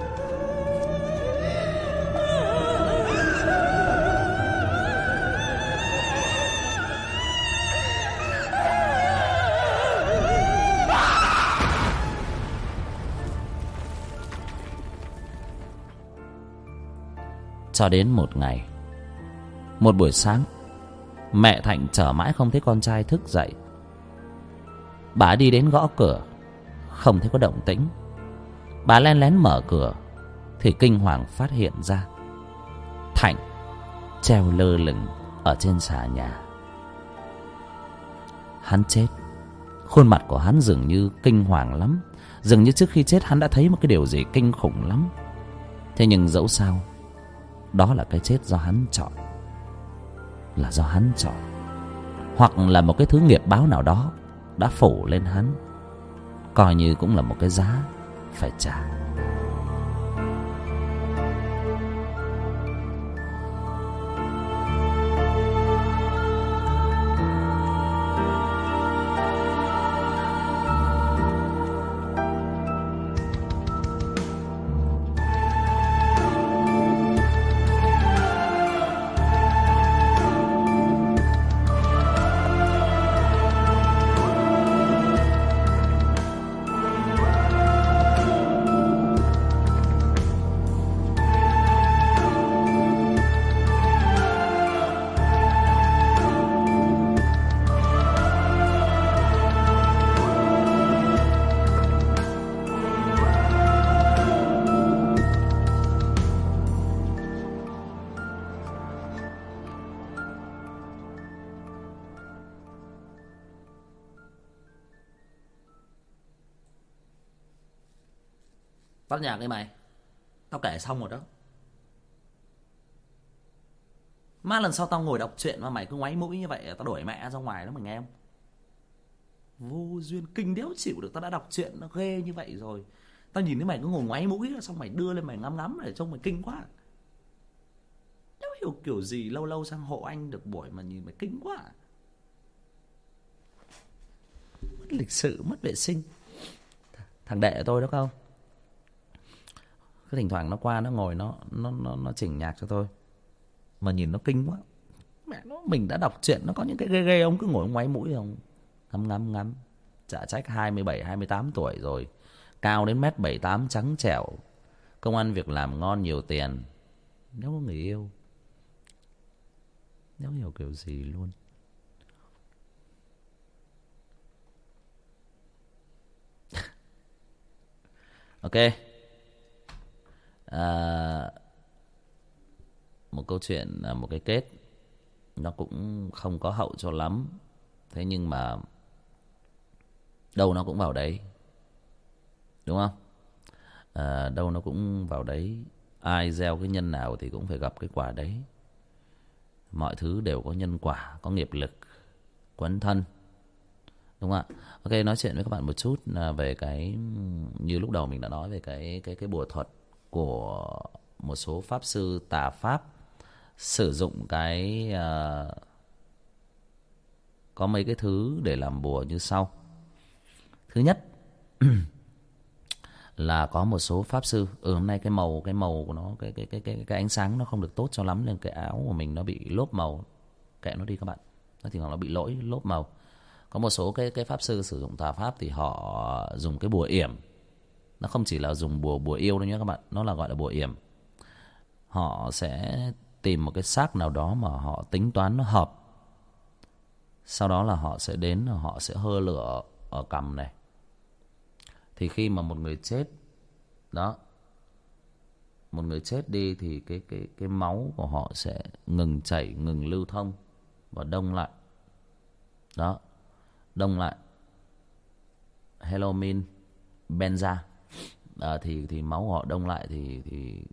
Cho đến một ngày, một buổi sáng, mẹ Thạnh chờ mãi không thấy con trai thức dậy. Bà đi đến gõ cửa, không thấy có động tĩnh. Bà len lén mở cửa thì kinh hoàng phát hiện ra Thạnh treo lơ lửng ở trên xà nhà. Hắn chết. Khuôn mặt của hắn dường như kinh hoàng lắm, dường như trước khi chết hắn đã thấy một cái điều gì kinh khủng lắm. Thế nhưng dẫu sao, đó là cái chết do hắn chọn, là do hắn chọn, hoặc là một cái thứ nghiệp báo nào đó đã phủ lên hắn, coi như cũng là một cái giá phải trả. Tắt nhạc đi mày. Tao kể xong rồi đó. Má lần sau tao ngồi đọc truyện mà mày cứ ngoáy mũi như vậy, tao đuổi mẹ ra ngoài đó mày nghe không? Vô duyên, kinh đéo chịu được. Tao đã đọc truyện nó ghê như vậy rồi, tao nhìn thấy mày cứ ngồi ngoáy mũi, xong mày đưa lên mày ngắm ngắm để trông mày kinh quá. Đéo hiểu kiểu gì lâu lâu sang hộ anh được buổi mà nhìn mày kinh quá. Mất lịch sự, mất vệ sinh. Thằng đệ tôi đó không, cứ thỉnh thoảng nó qua nó ngồi nó nó nó nó chỉnh nhạc cho tôi mà nhìn nó kinh quá. Mẹ nó, mình đã đọc truyện nó có những cái ghê ghê, ông cứ ngồi ngoáy mũi không, ngắm ngắm ngắm. Chả trách hai mươi bảy hai mươi tám tuổi rồi, cao đến mét bảy tám, trắng trẻo, công ăn việc làm ngon, nhiều tiền, nếu có người yêu. Nếu hiểu kiểu gì luôn. Ok. À, một câu chuyện, một cái kết nó cũng không có hậu cho lắm. Thế nhưng mà đâu nó cũng vào đấy, đúng không? À, đâu nó cũng vào đấy. Ai gieo cái nhân nào thì cũng phải gặp cái quả đấy. Mọi thứ đều có nhân quả, có nghiệp lực quấn thân, đúng không ạ? Ok, nói chuyện với các bạn một chút về cái, như lúc đầu mình đã nói về cái cái cái bùa thuật của một số pháp sư tà pháp sử dụng cái uh, có mấy cái thứ để làm bùa như sau. Thứ nhất là có một số pháp sư, ừ hôm nay cái màu cái màu của nó, cái cái cái cái cái ánh sáng nó không được tốt cho lắm nên cái áo của mình nó bị lốp màu. Kệ nó đi các bạn. Nó thì nó bị lỗi lốp màu. Có một số cái cái pháp sư sử dụng tà pháp thì họ dùng cái bùa yểm. Nó không chỉ là dùng bùa bùa yêu đâu nhé các bạn, nó là gọi là bùa yểm. Họ sẽ tìm một cái xác nào đó mà họ tính toán nó hợp. Sau đó là họ sẽ đến, họ sẽ hơ lửa ở cằm này. Thì khi mà một người chết đó, một người chết đi thì cái cái cái máu của họ sẽ ngừng chảy, ngừng lưu thông và đông lại. Đó, đông lại. Helomin benza. À, thì thì máu của họ đông lại thì thì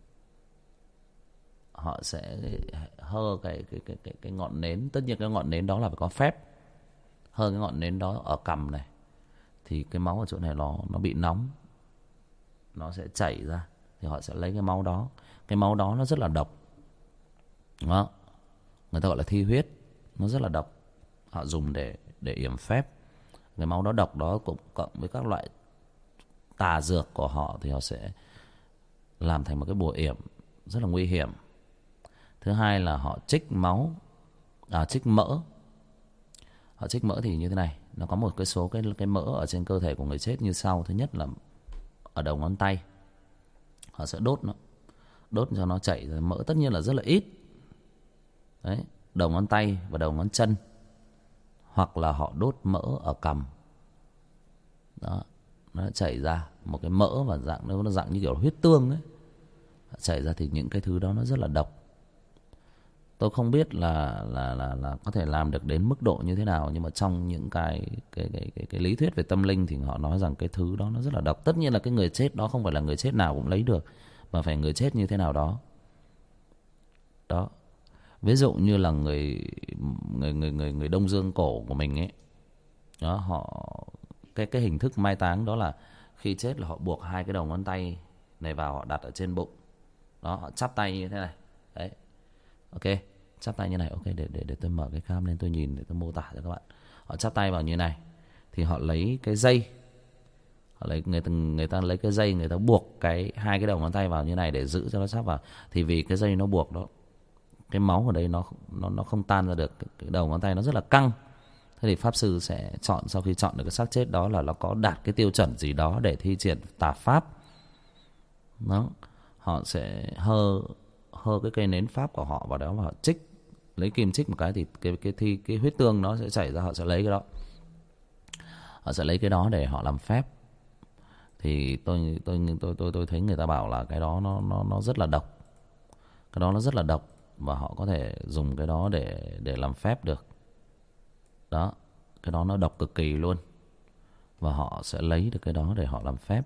họ sẽ hơ cái cái cái cái cái ngọn nến. Tất nhiên cái ngọn nến đó là phải có phép. Hơ cái ngọn nến đó ở cằm này thì cái máu ở chỗ này nó nó bị nóng, nó sẽ chảy ra. Thì họ sẽ lấy cái máu đó. Cái máu đó nó rất là độc. Đó, người ta gọi là thi huyết. Nó rất là độc. Họ dùng để để yểm phép. Cái máu đó độc đó cũng cộng với các loại tà dược của họ thì họ sẽ làm thành một cái bùa yểm rất là nguy hiểm. Thứ hai là họ trích máu, à, trích mỡ. Họ trích mỡ thì như thế này, nó có một cái số cái cái mỡ ở trên cơ thể của người chết như sau. Thứ nhất là ở đầu ngón tay, họ sẽ đốt nó, đốt cho nó chảy ra mỡ, tất nhiên là rất là ít. Đấy, đầu ngón tay và đầu ngón chân. Hoặc là họ đốt mỡ ở cằm. Đó, nó chảy ra một cái mỡ và dạng nó nó dạng như kiểu huyết tương ấy. Chảy ra thì những cái thứ đó nó rất là độc. Tôi không biết là là là là có thể làm được đến mức độ như thế nào, nhưng mà trong những cái cái cái cái, cái lý thuyết về tâm linh thì họ nói rằng cái thứ đó nó rất là độc. Tất nhiên là cái người chết đó không phải là người chết nào cũng lấy được, mà phải người chết như thế nào đó. Đó. Ví dụ như là người người người người người Đông Dương cổ của mình ấy. Đó, họ cái cái hình thức mai táng đó là khi chết là họ buộc hai cái đầu ngón tay này vào, họ đặt ở trên bụng. Đó, họ chắp tay như thế này. Đấy. Ok, chắp tay như này. Ok, để để để tôi mở cái cam lên tôi nhìn để tôi mô tả cho các bạn. Họ chắp tay vào như này thì họ lấy cái dây. Họ lấy người ta người ta lấy cái dây, người ta buộc cái hai cái đầu ngón tay vào như này để giữ cho nó sát vào. Thì vì cái dây nó buộc đó, cái máu ở đây nó nó nó không tan ra được, cái đầu ngón tay nó rất là căng. Thế thì pháp sư sẽ chọn, sau khi chọn được cái xác chết đó là nó có đạt cái tiêu chuẩn gì đó để thi triển tà pháp. Đó, họ sẽ hơ hơ cái cây nến pháp của họ vào đó và họ trích, lấy kim trích một cái thì cái cái thi cái huyết tương nó sẽ chảy ra. Họ sẽ lấy cái đó, họ sẽ lấy cái đó để họ làm phép. Thì tôi tôi tôi tôi tôi thấy người ta bảo là cái đó nó nó nó rất là độc. Cái đó nó rất là độc và họ có thể dùng cái đó để để làm phép được. Đó, cái đó nó độc cực kỳ luôn. Và họ sẽ lấy được cái đó để họ làm phép.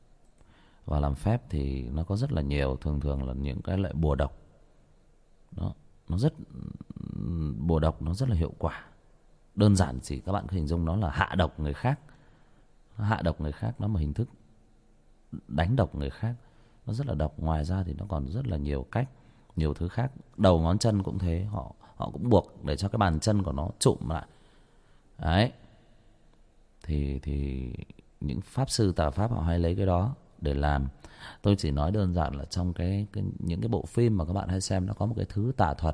Và làm phép thì nó có rất là nhiều, thường thường là những cái loại bùa độc. Đó, nó rất bùa độc nó rất là hiệu quả. Đơn giản chỉ các bạn cứ hình dung nó là hạ độc người khác. Hạ độc người khác, nó một hình thức đánh độc người khác. Nó rất là độc. Ngoài ra thì nó còn rất là nhiều cách, nhiều thứ khác. Đầu ngón chân cũng thế, họ họ cũng buộc để cho cái bàn chân của nó trụm lại. Đấy. Thì thì những pháp sư tà pháp họ hay lấy cái đó để làm. Tôi chỉ nói đơn giản là trong cái, cái những cái bộ phim mà các bạn hay xem, nó có một cái thứ tà thuật,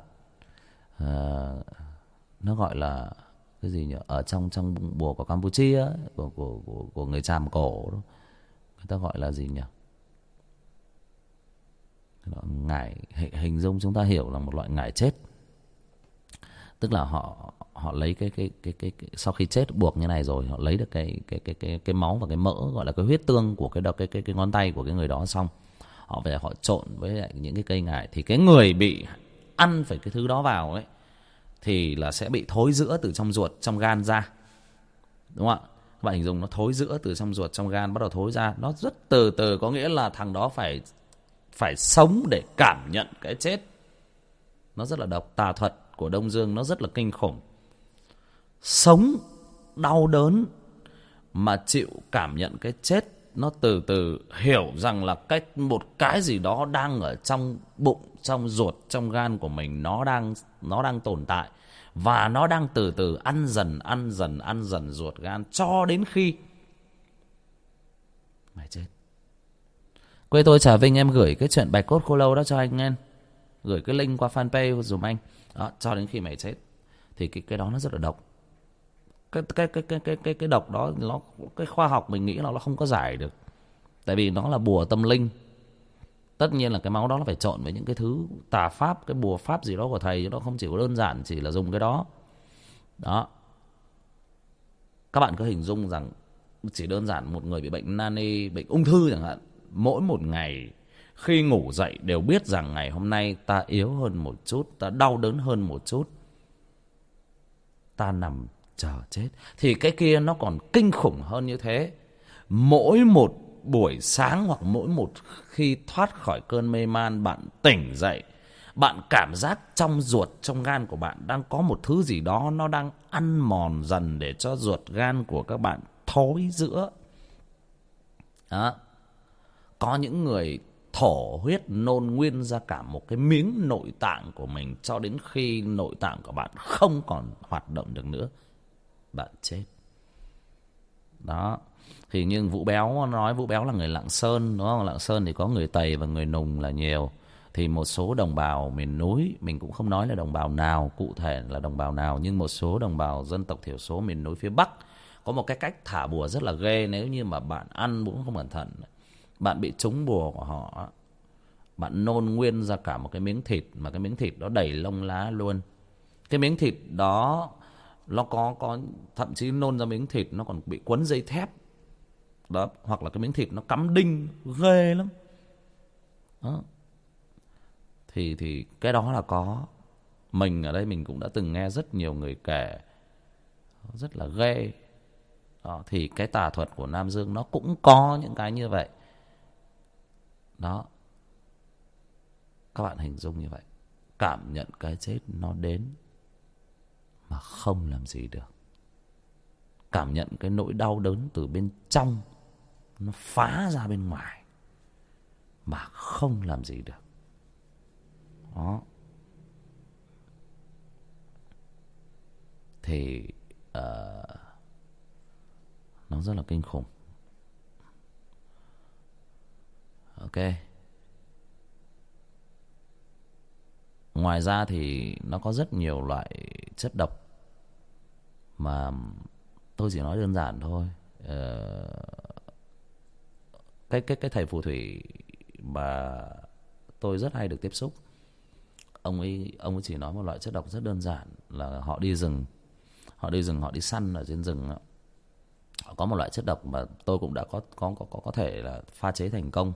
à, nó gọi là cái gì nhỉ, ở trong trong bùa của Campuchia ấy, của, của của của người Tràm cổ đó. Người ta gọi là gì nhỉ, ngải, hình dung chúng ta hiểu là một loại ngải chết. Tức là họ họ lấy cái cái cái cái, cái sau khi chết buộc như này rồi, họ lấy được cái cái cái cái cái máu và cái mỡ, gọi là cái huyết tương của cái cái cái cái ngón tay của cái người đó, xong họ về họ trộn với lại những cái cây ngải. Thì cái người bị ăn phải cái thứ đó vào ấy thì là sẽ bị thối rữa từ trong ruột, trong gan ra, đúng không ạ? Các bạn hình dung nó thối rữa từ trong ruột, trong gan bắt đầu thối ra. Nó rất từ từ, có nghĩa là thằng đó phải phải sống để cảm nhận cái chết. Nó rất là độc. Tà thuật của Đông Dương nó rất là kinh khủng. Sống đau đớn mà chịu cảm nhận cái chết. Nó từ từ hiểu rằng là cái một cái gì đó đang ở trong bụng, trong ruột, trong gan của mình, nó đang nó đang tồn tại. Và nó đang từ từ ăn dần, ăn dần, ăn dần ruột gan cho đến khi mày chết. Quê tôi Trà Vinh, em gửi cái chuyện bạch cốt khô lâu đó cho anh em. Gửi cái link qua fanpage dùm anh. Đó, cho đến khi mày chết. Thì cái cái đó nó rất là độc. Cái cái cái cái cái cái cái độc đó, nó cái khoa học mình nghĩ là nó không có giải được. Tại vì nó là bùa tâm linh. Tất nhiên là cái máu đó nó phải trộn với những cái thứ tà pháp, cái bùa pháp gì đó của thầy, chứ nó không chỉ có đơn giản chỉ là dùng cái đó. Đó. Các bạn cứ hình dung rằng chỉ đơn giản một người bị bệnh nani, bệnh ung thư chẳng hạn, mỗi một ngày khi ngủ dậy đều biết rằng ngày hôm nay ta yếu hơn một chút, ta đau đớn hơn một chút, ta nằm chờ chết. Thì cái kia nó còn kinh khủng hơn như thế. Mỗi một buổi sáng hoặc mỗi một khi thoát khỏi cơn mê man, bạn tỉnh dậy, bạn cảm giác trong ruột, trong gan của bạn đang có một thứ gì đó nó đang ăn mòn dần để cho ruột gan của các bạn thối rữa. Đó. Có những người thổ huyết nôn nguyên ra cả một cái miếng nội tạng của mình cho đến khi nội tạng của bạn không còn hoạt động được nữa, bạn chết. Đó. Thì nhưng Vũ Béo nói, Vũ Béo là người Lạng Sơn, đúng không? Lạng Sơn thì có người Tây và người Nùng là nhiều. Thì một số đồng bào miền núi, mình cũng không nói là đồng bào nào, cụ thể là đồng bào nào, nhưng một số đồng bào dân tộc thiểu số miền núi phía Bắc có một cái cách thả bùa rất là ghê. Nếu như mà bạn ăn cũng không cẩn thận, bạn bị trúng bùa của họ, bạn nôn nguyên ra cả một cái miếng thịt, mà cái miếng thịt đó đầy lông lá luôn. Cái miếng thịt đó nó có có thậm chí nôn ra miếng thịt nó còn bị quấn dây thép. Đó, hoặc là cái miếng thịt nó cắm đinh, ghê lắm. Đó. Thì thì cái đó là có. Mình ở đây mình cũng đã từng nghe rất nhiều người kể, rất là ghê. Đó, thì cái tà thuật của Nam Dương nó cũng có những cái như vậy. Đó. Các bạn hình dung như vậy. Cảm nhận cái chết nó đến mà không làm gì được. Cảm nhận cái nỗi đau đớn từ bên trong nó phá ra bên ngoài mà không làm gì được. Đó. Thì uh, nó rất là kinh khủng. Ok. Ngoài ra thì nó có rất nhiều loại chất độc mà tôi chỉ nói đơn giản thôi. Uh, cái cái cái thầy phù thủy mà tôi rất hay được tiếp xúc, ông ấy ông ấy chỉ nói một loại chất độc rất đơn giản là họ đi rừng, họ đi rừng họ đi săn ở trên rừng đó. Họ có một loại chất độc mà tôi cũng đã có có có có thể là pha chế thành công.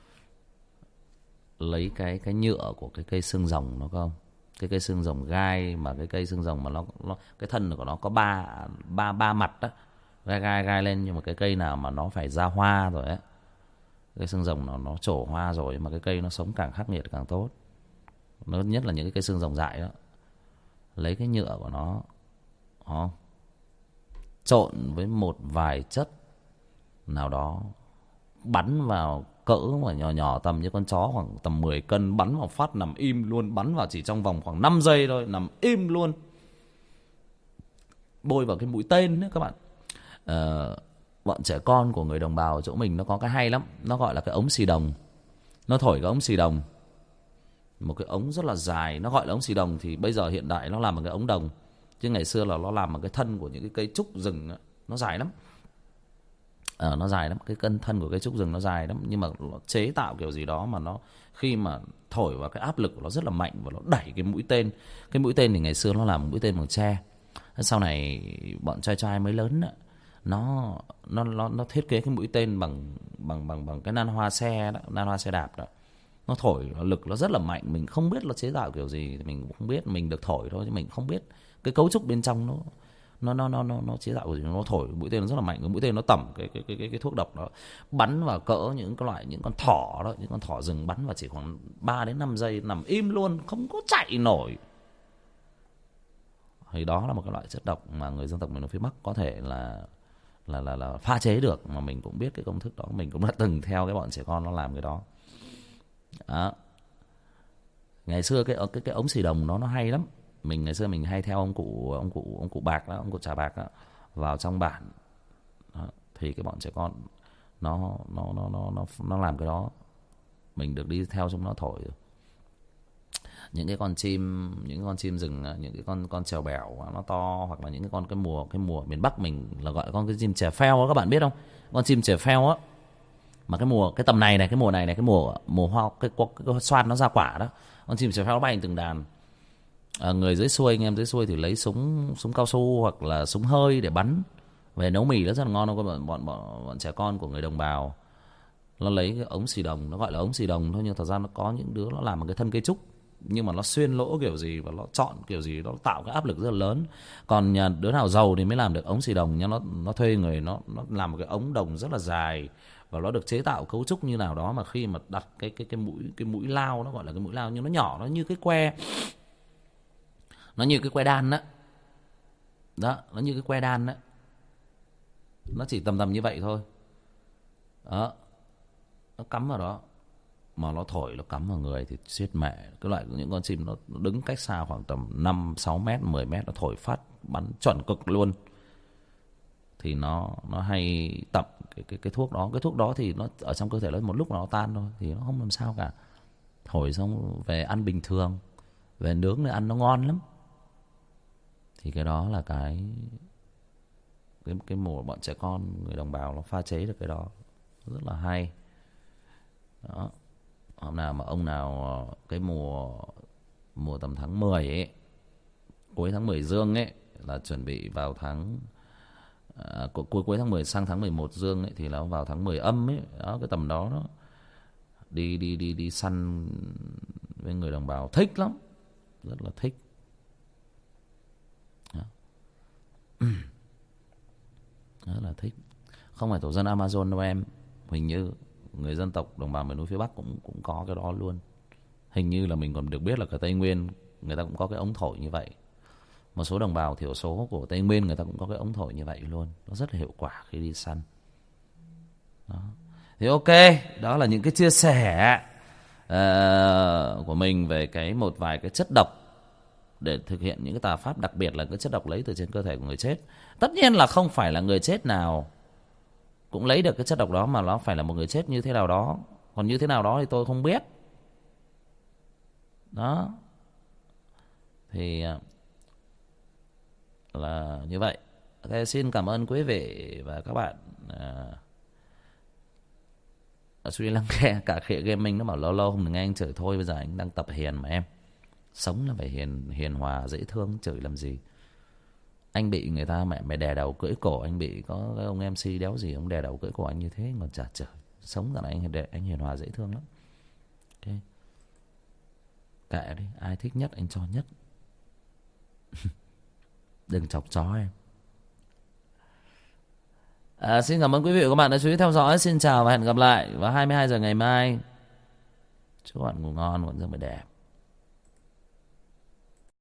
Lấy cái cái nhựa của cái cây xương rồng nó không, cái cây xương rồng gai, mà cái cây xương rồng mà nó, nó cái thân của nó có ba ba ba mặt đó, gai gai gai lên, nhưng mà cái cây nào mà nó phải ra hoa rồi á, cây xương rồng nó nó trổ hoa rồi mà cái cây nó sống càng khắc nghiệt càng tốt. Nó nhất là những cái cây xương rồng dại đó, lấy cái nhựa của nó, đó, trộn với một vài chất nào đó, bắn vào cỡ mà nhỏ nhỏ tầm như con chó khoảng tầm mười cân, bắn vào phát nằm im luôn, bắn vào chỉ trong vòng khoảng năm giây thôi, nằm im luôn. Bôi vào cái mũi tên đấy các bạn. Ờ, bọn trẻ con của người đồng bào chỗ mình nó có cái hay lắm, nó gọi là cái ống xì đồng. Nó thổi cái ống xì đồng, một cái ống rất là dài, nó gọi là ống xì đồng, thì bây giờ hiện đại nó làm bằng cái ống đồng, chứ ngày xưa là nó làm bằng cái thân của những cái cây trúc rừng đó. Nó dài lắm. Ờ, nó dài lắm, cái cân thân của cây trúc rừng nó dài lắm, nhưng mà nó chế tạo kiểu gì đó mà nó khi mà thổi vào cái áp lực của nó rất là mạnh và nó đẩy cái mũi tên. Cái mũi tên thì ngày xưa nó làm mũi tên bằng tre. Sau này bọn trai trai mới lớn đó, nó nó nó nó thiết kế cái mũi tên bằng bằng bằng bằng cái nan hoa xe đó, nan hoa xe đạp đó. Nó thổi lực nó rất là mạnh, mình không biết nó chế tạo kiểu gì, mình cũng không biết, mình được thổi thôi chứ mình không biết cái cấu trúc bên trong nó nó nó nó nó, nó chế tạo kiểu gì. Nó thổi mũi tên nó rất là mạnh, cái mũi tên nó tẩm cái cái cái cái, cái thuốc độc đó, bắn vào cỡ những cái loại những con thỏ đó, những con thỏ rừng, bắn vào chỉ khoảng ba đến năm giây nằm im luôn, không có chạy nổi. Thì đó là một cái loại chất độc mà người dân tộc miền núi phía Bắc có thể là là là là pha chế được, mà mình cũng biết cái công thức đó, mình cũng đã từng theo cái bọn trẻ con nó làm cái đó. Đó. Ngày xưa cái cái cái ống xì đồng nó nó hay lắm. Mình ngày xưa mình hay theo ông cụ ông cụ ông cụ Bạc đó, ông cụ Trà Bạc đó, vào trong bản đó, thì cái bọn trẻ con nó nó nó nó nó nó làm cái đó, mình được đi theo chúng nó thổi. Những cái con chim những cái con chim rừng, những cái con con trèo bẻo nó to, hoặc là những cái con cái mùa cái mùa miền Bắc mình là gọi con cái chim chè pheo đó, các bạn biết không? Con chim chè pheo á, mà cái mùa cái tầm này này, cái mùa này này, cái mùa mùa hoa cái, cái, cái, cái xoan nó ra quả đó, con chim chè pheo nó bay từng đàn. À, người dưới xuôi, anh em dưới xuôi thì lấy súng súng cao su hoặc là súng hơi để bắn về nấu mì, nó rất là ngon đâu. Bọn bọn bọn, bọn trẻ con của người đồng bào nó lấy cái ống xì đồng, nó gọi là ống xì đồng thôi, nhưng thật ra nó có những đứa nó làm một cái thân cây trúc, nhưng mà nó xuyên lỗ kiểu gì và nó chọn kiểu gì, nó tạo cái áp lực rất là lớn. Còn nhà đứa nào giàu thì mới làm được ống xì đồng nhá, nó nó thuê người nó nó làm một cái ống đồng rất là dài, và nó được chế tạo cấu trúc như nào đó, mà khi mà đặt cái cái cái mũi cái mũi lao, nó gọi là cái mũi lao nhưng nó nhỏ, nó như cái que, nó như cái que đan đó, đó nó như cái que đan đó, nó chỉ tầm tầm như vậy thôi đó, nó cắm vào đó mà nó thổi, nó cắm vào người thì chết mẹ. Cái loại những con chim nó đứng cách xa khoảng tầm năm sáu mét, mười mét, nó thổi phát bắn chuẩn cực luôn. Thì nó nó hay tập cái cái cái thuốc đó, cái thuốc đó thì nó ở trong cơ thể nó một lúc nó tan thôi, thì nó không làm sao cả. Thổi xong về ăn bình thường, về nướng thì ăn nó ngon lắm. Thì cái đó là cái cái cái mùa bọn trẻ con người đồng bào nó pha chế được cái đó rất là hay đó. Hôm nào mà ông nào cái mùa mùa tầm tháng mười ấy, cuối tháng mười dương ấy, là chuẩn bị vào tháng à, cuối cuối tháng mười sang tháng mười một dương ấy, thì là vào tháng mười âm ấy đó, cái tầm đó đó đi đi đi đi săn với người đồng bào thích lắm, rất là thích đó. Rất là thích. Không phải tổ dân Amazon đâu em, hình như người dân tộc đồng bào miền núi phía Bắc cũng cũng có cái đó luôn. Hình như là mình còn được biết là ở Tây Nguyên người ta cũng có cái ống thổi như vậy. Một số đồng bào thiểu số của Tây Nguyên người ta cũng có cái ống thổi như vậy luôn. Nó rất là hiệu quả khi đi săn đó. Thì ok, đó là những cái chia sẻ uh, của mình về cái một vài cái chất độc để thực hiện những cái tà pháp, đặc biệt là cái chất độc lấy từ trên cơ thể của người chết. Tất nhiên là không phải là người chết nào cũng lấy được cái chất độc đó, mà nó phải là một người chết như thế nào đó. Còn như thế nào đó thì tôi không biết đó. Thì là như vậy. Okay, xin cảm ơn quý vị và các bạn. À, ở Sri Lanka cả khịa gaming nó bảo lâu lâu không được nghe anh chửi, thôi bây giờ anh đang tập hiền mà em. Sống là phải hiền hiền hòa dễ thương, chửi làm gì. Anh bị người ta mẹ mày đè đầu cưỡi cổ, anh bị có cái ông em xê đéo gì ông đè đầu cưỡi cổ anh như thế còn chả chửi. Sống rằng anh anh hiền hòa dễ thương lắm. Ok, kệ đi, ai thích nhất anh cho nhất. Đừng chọc chó em. À, xin cảm ơn quý vị và các bạn đã chú ý theo dõi. Xin chào và hẹn gặp lại vào hai mươi hai giờ ngày mai. Chúc bạn ngủ ngon, ngủ giấc mơ đẹp.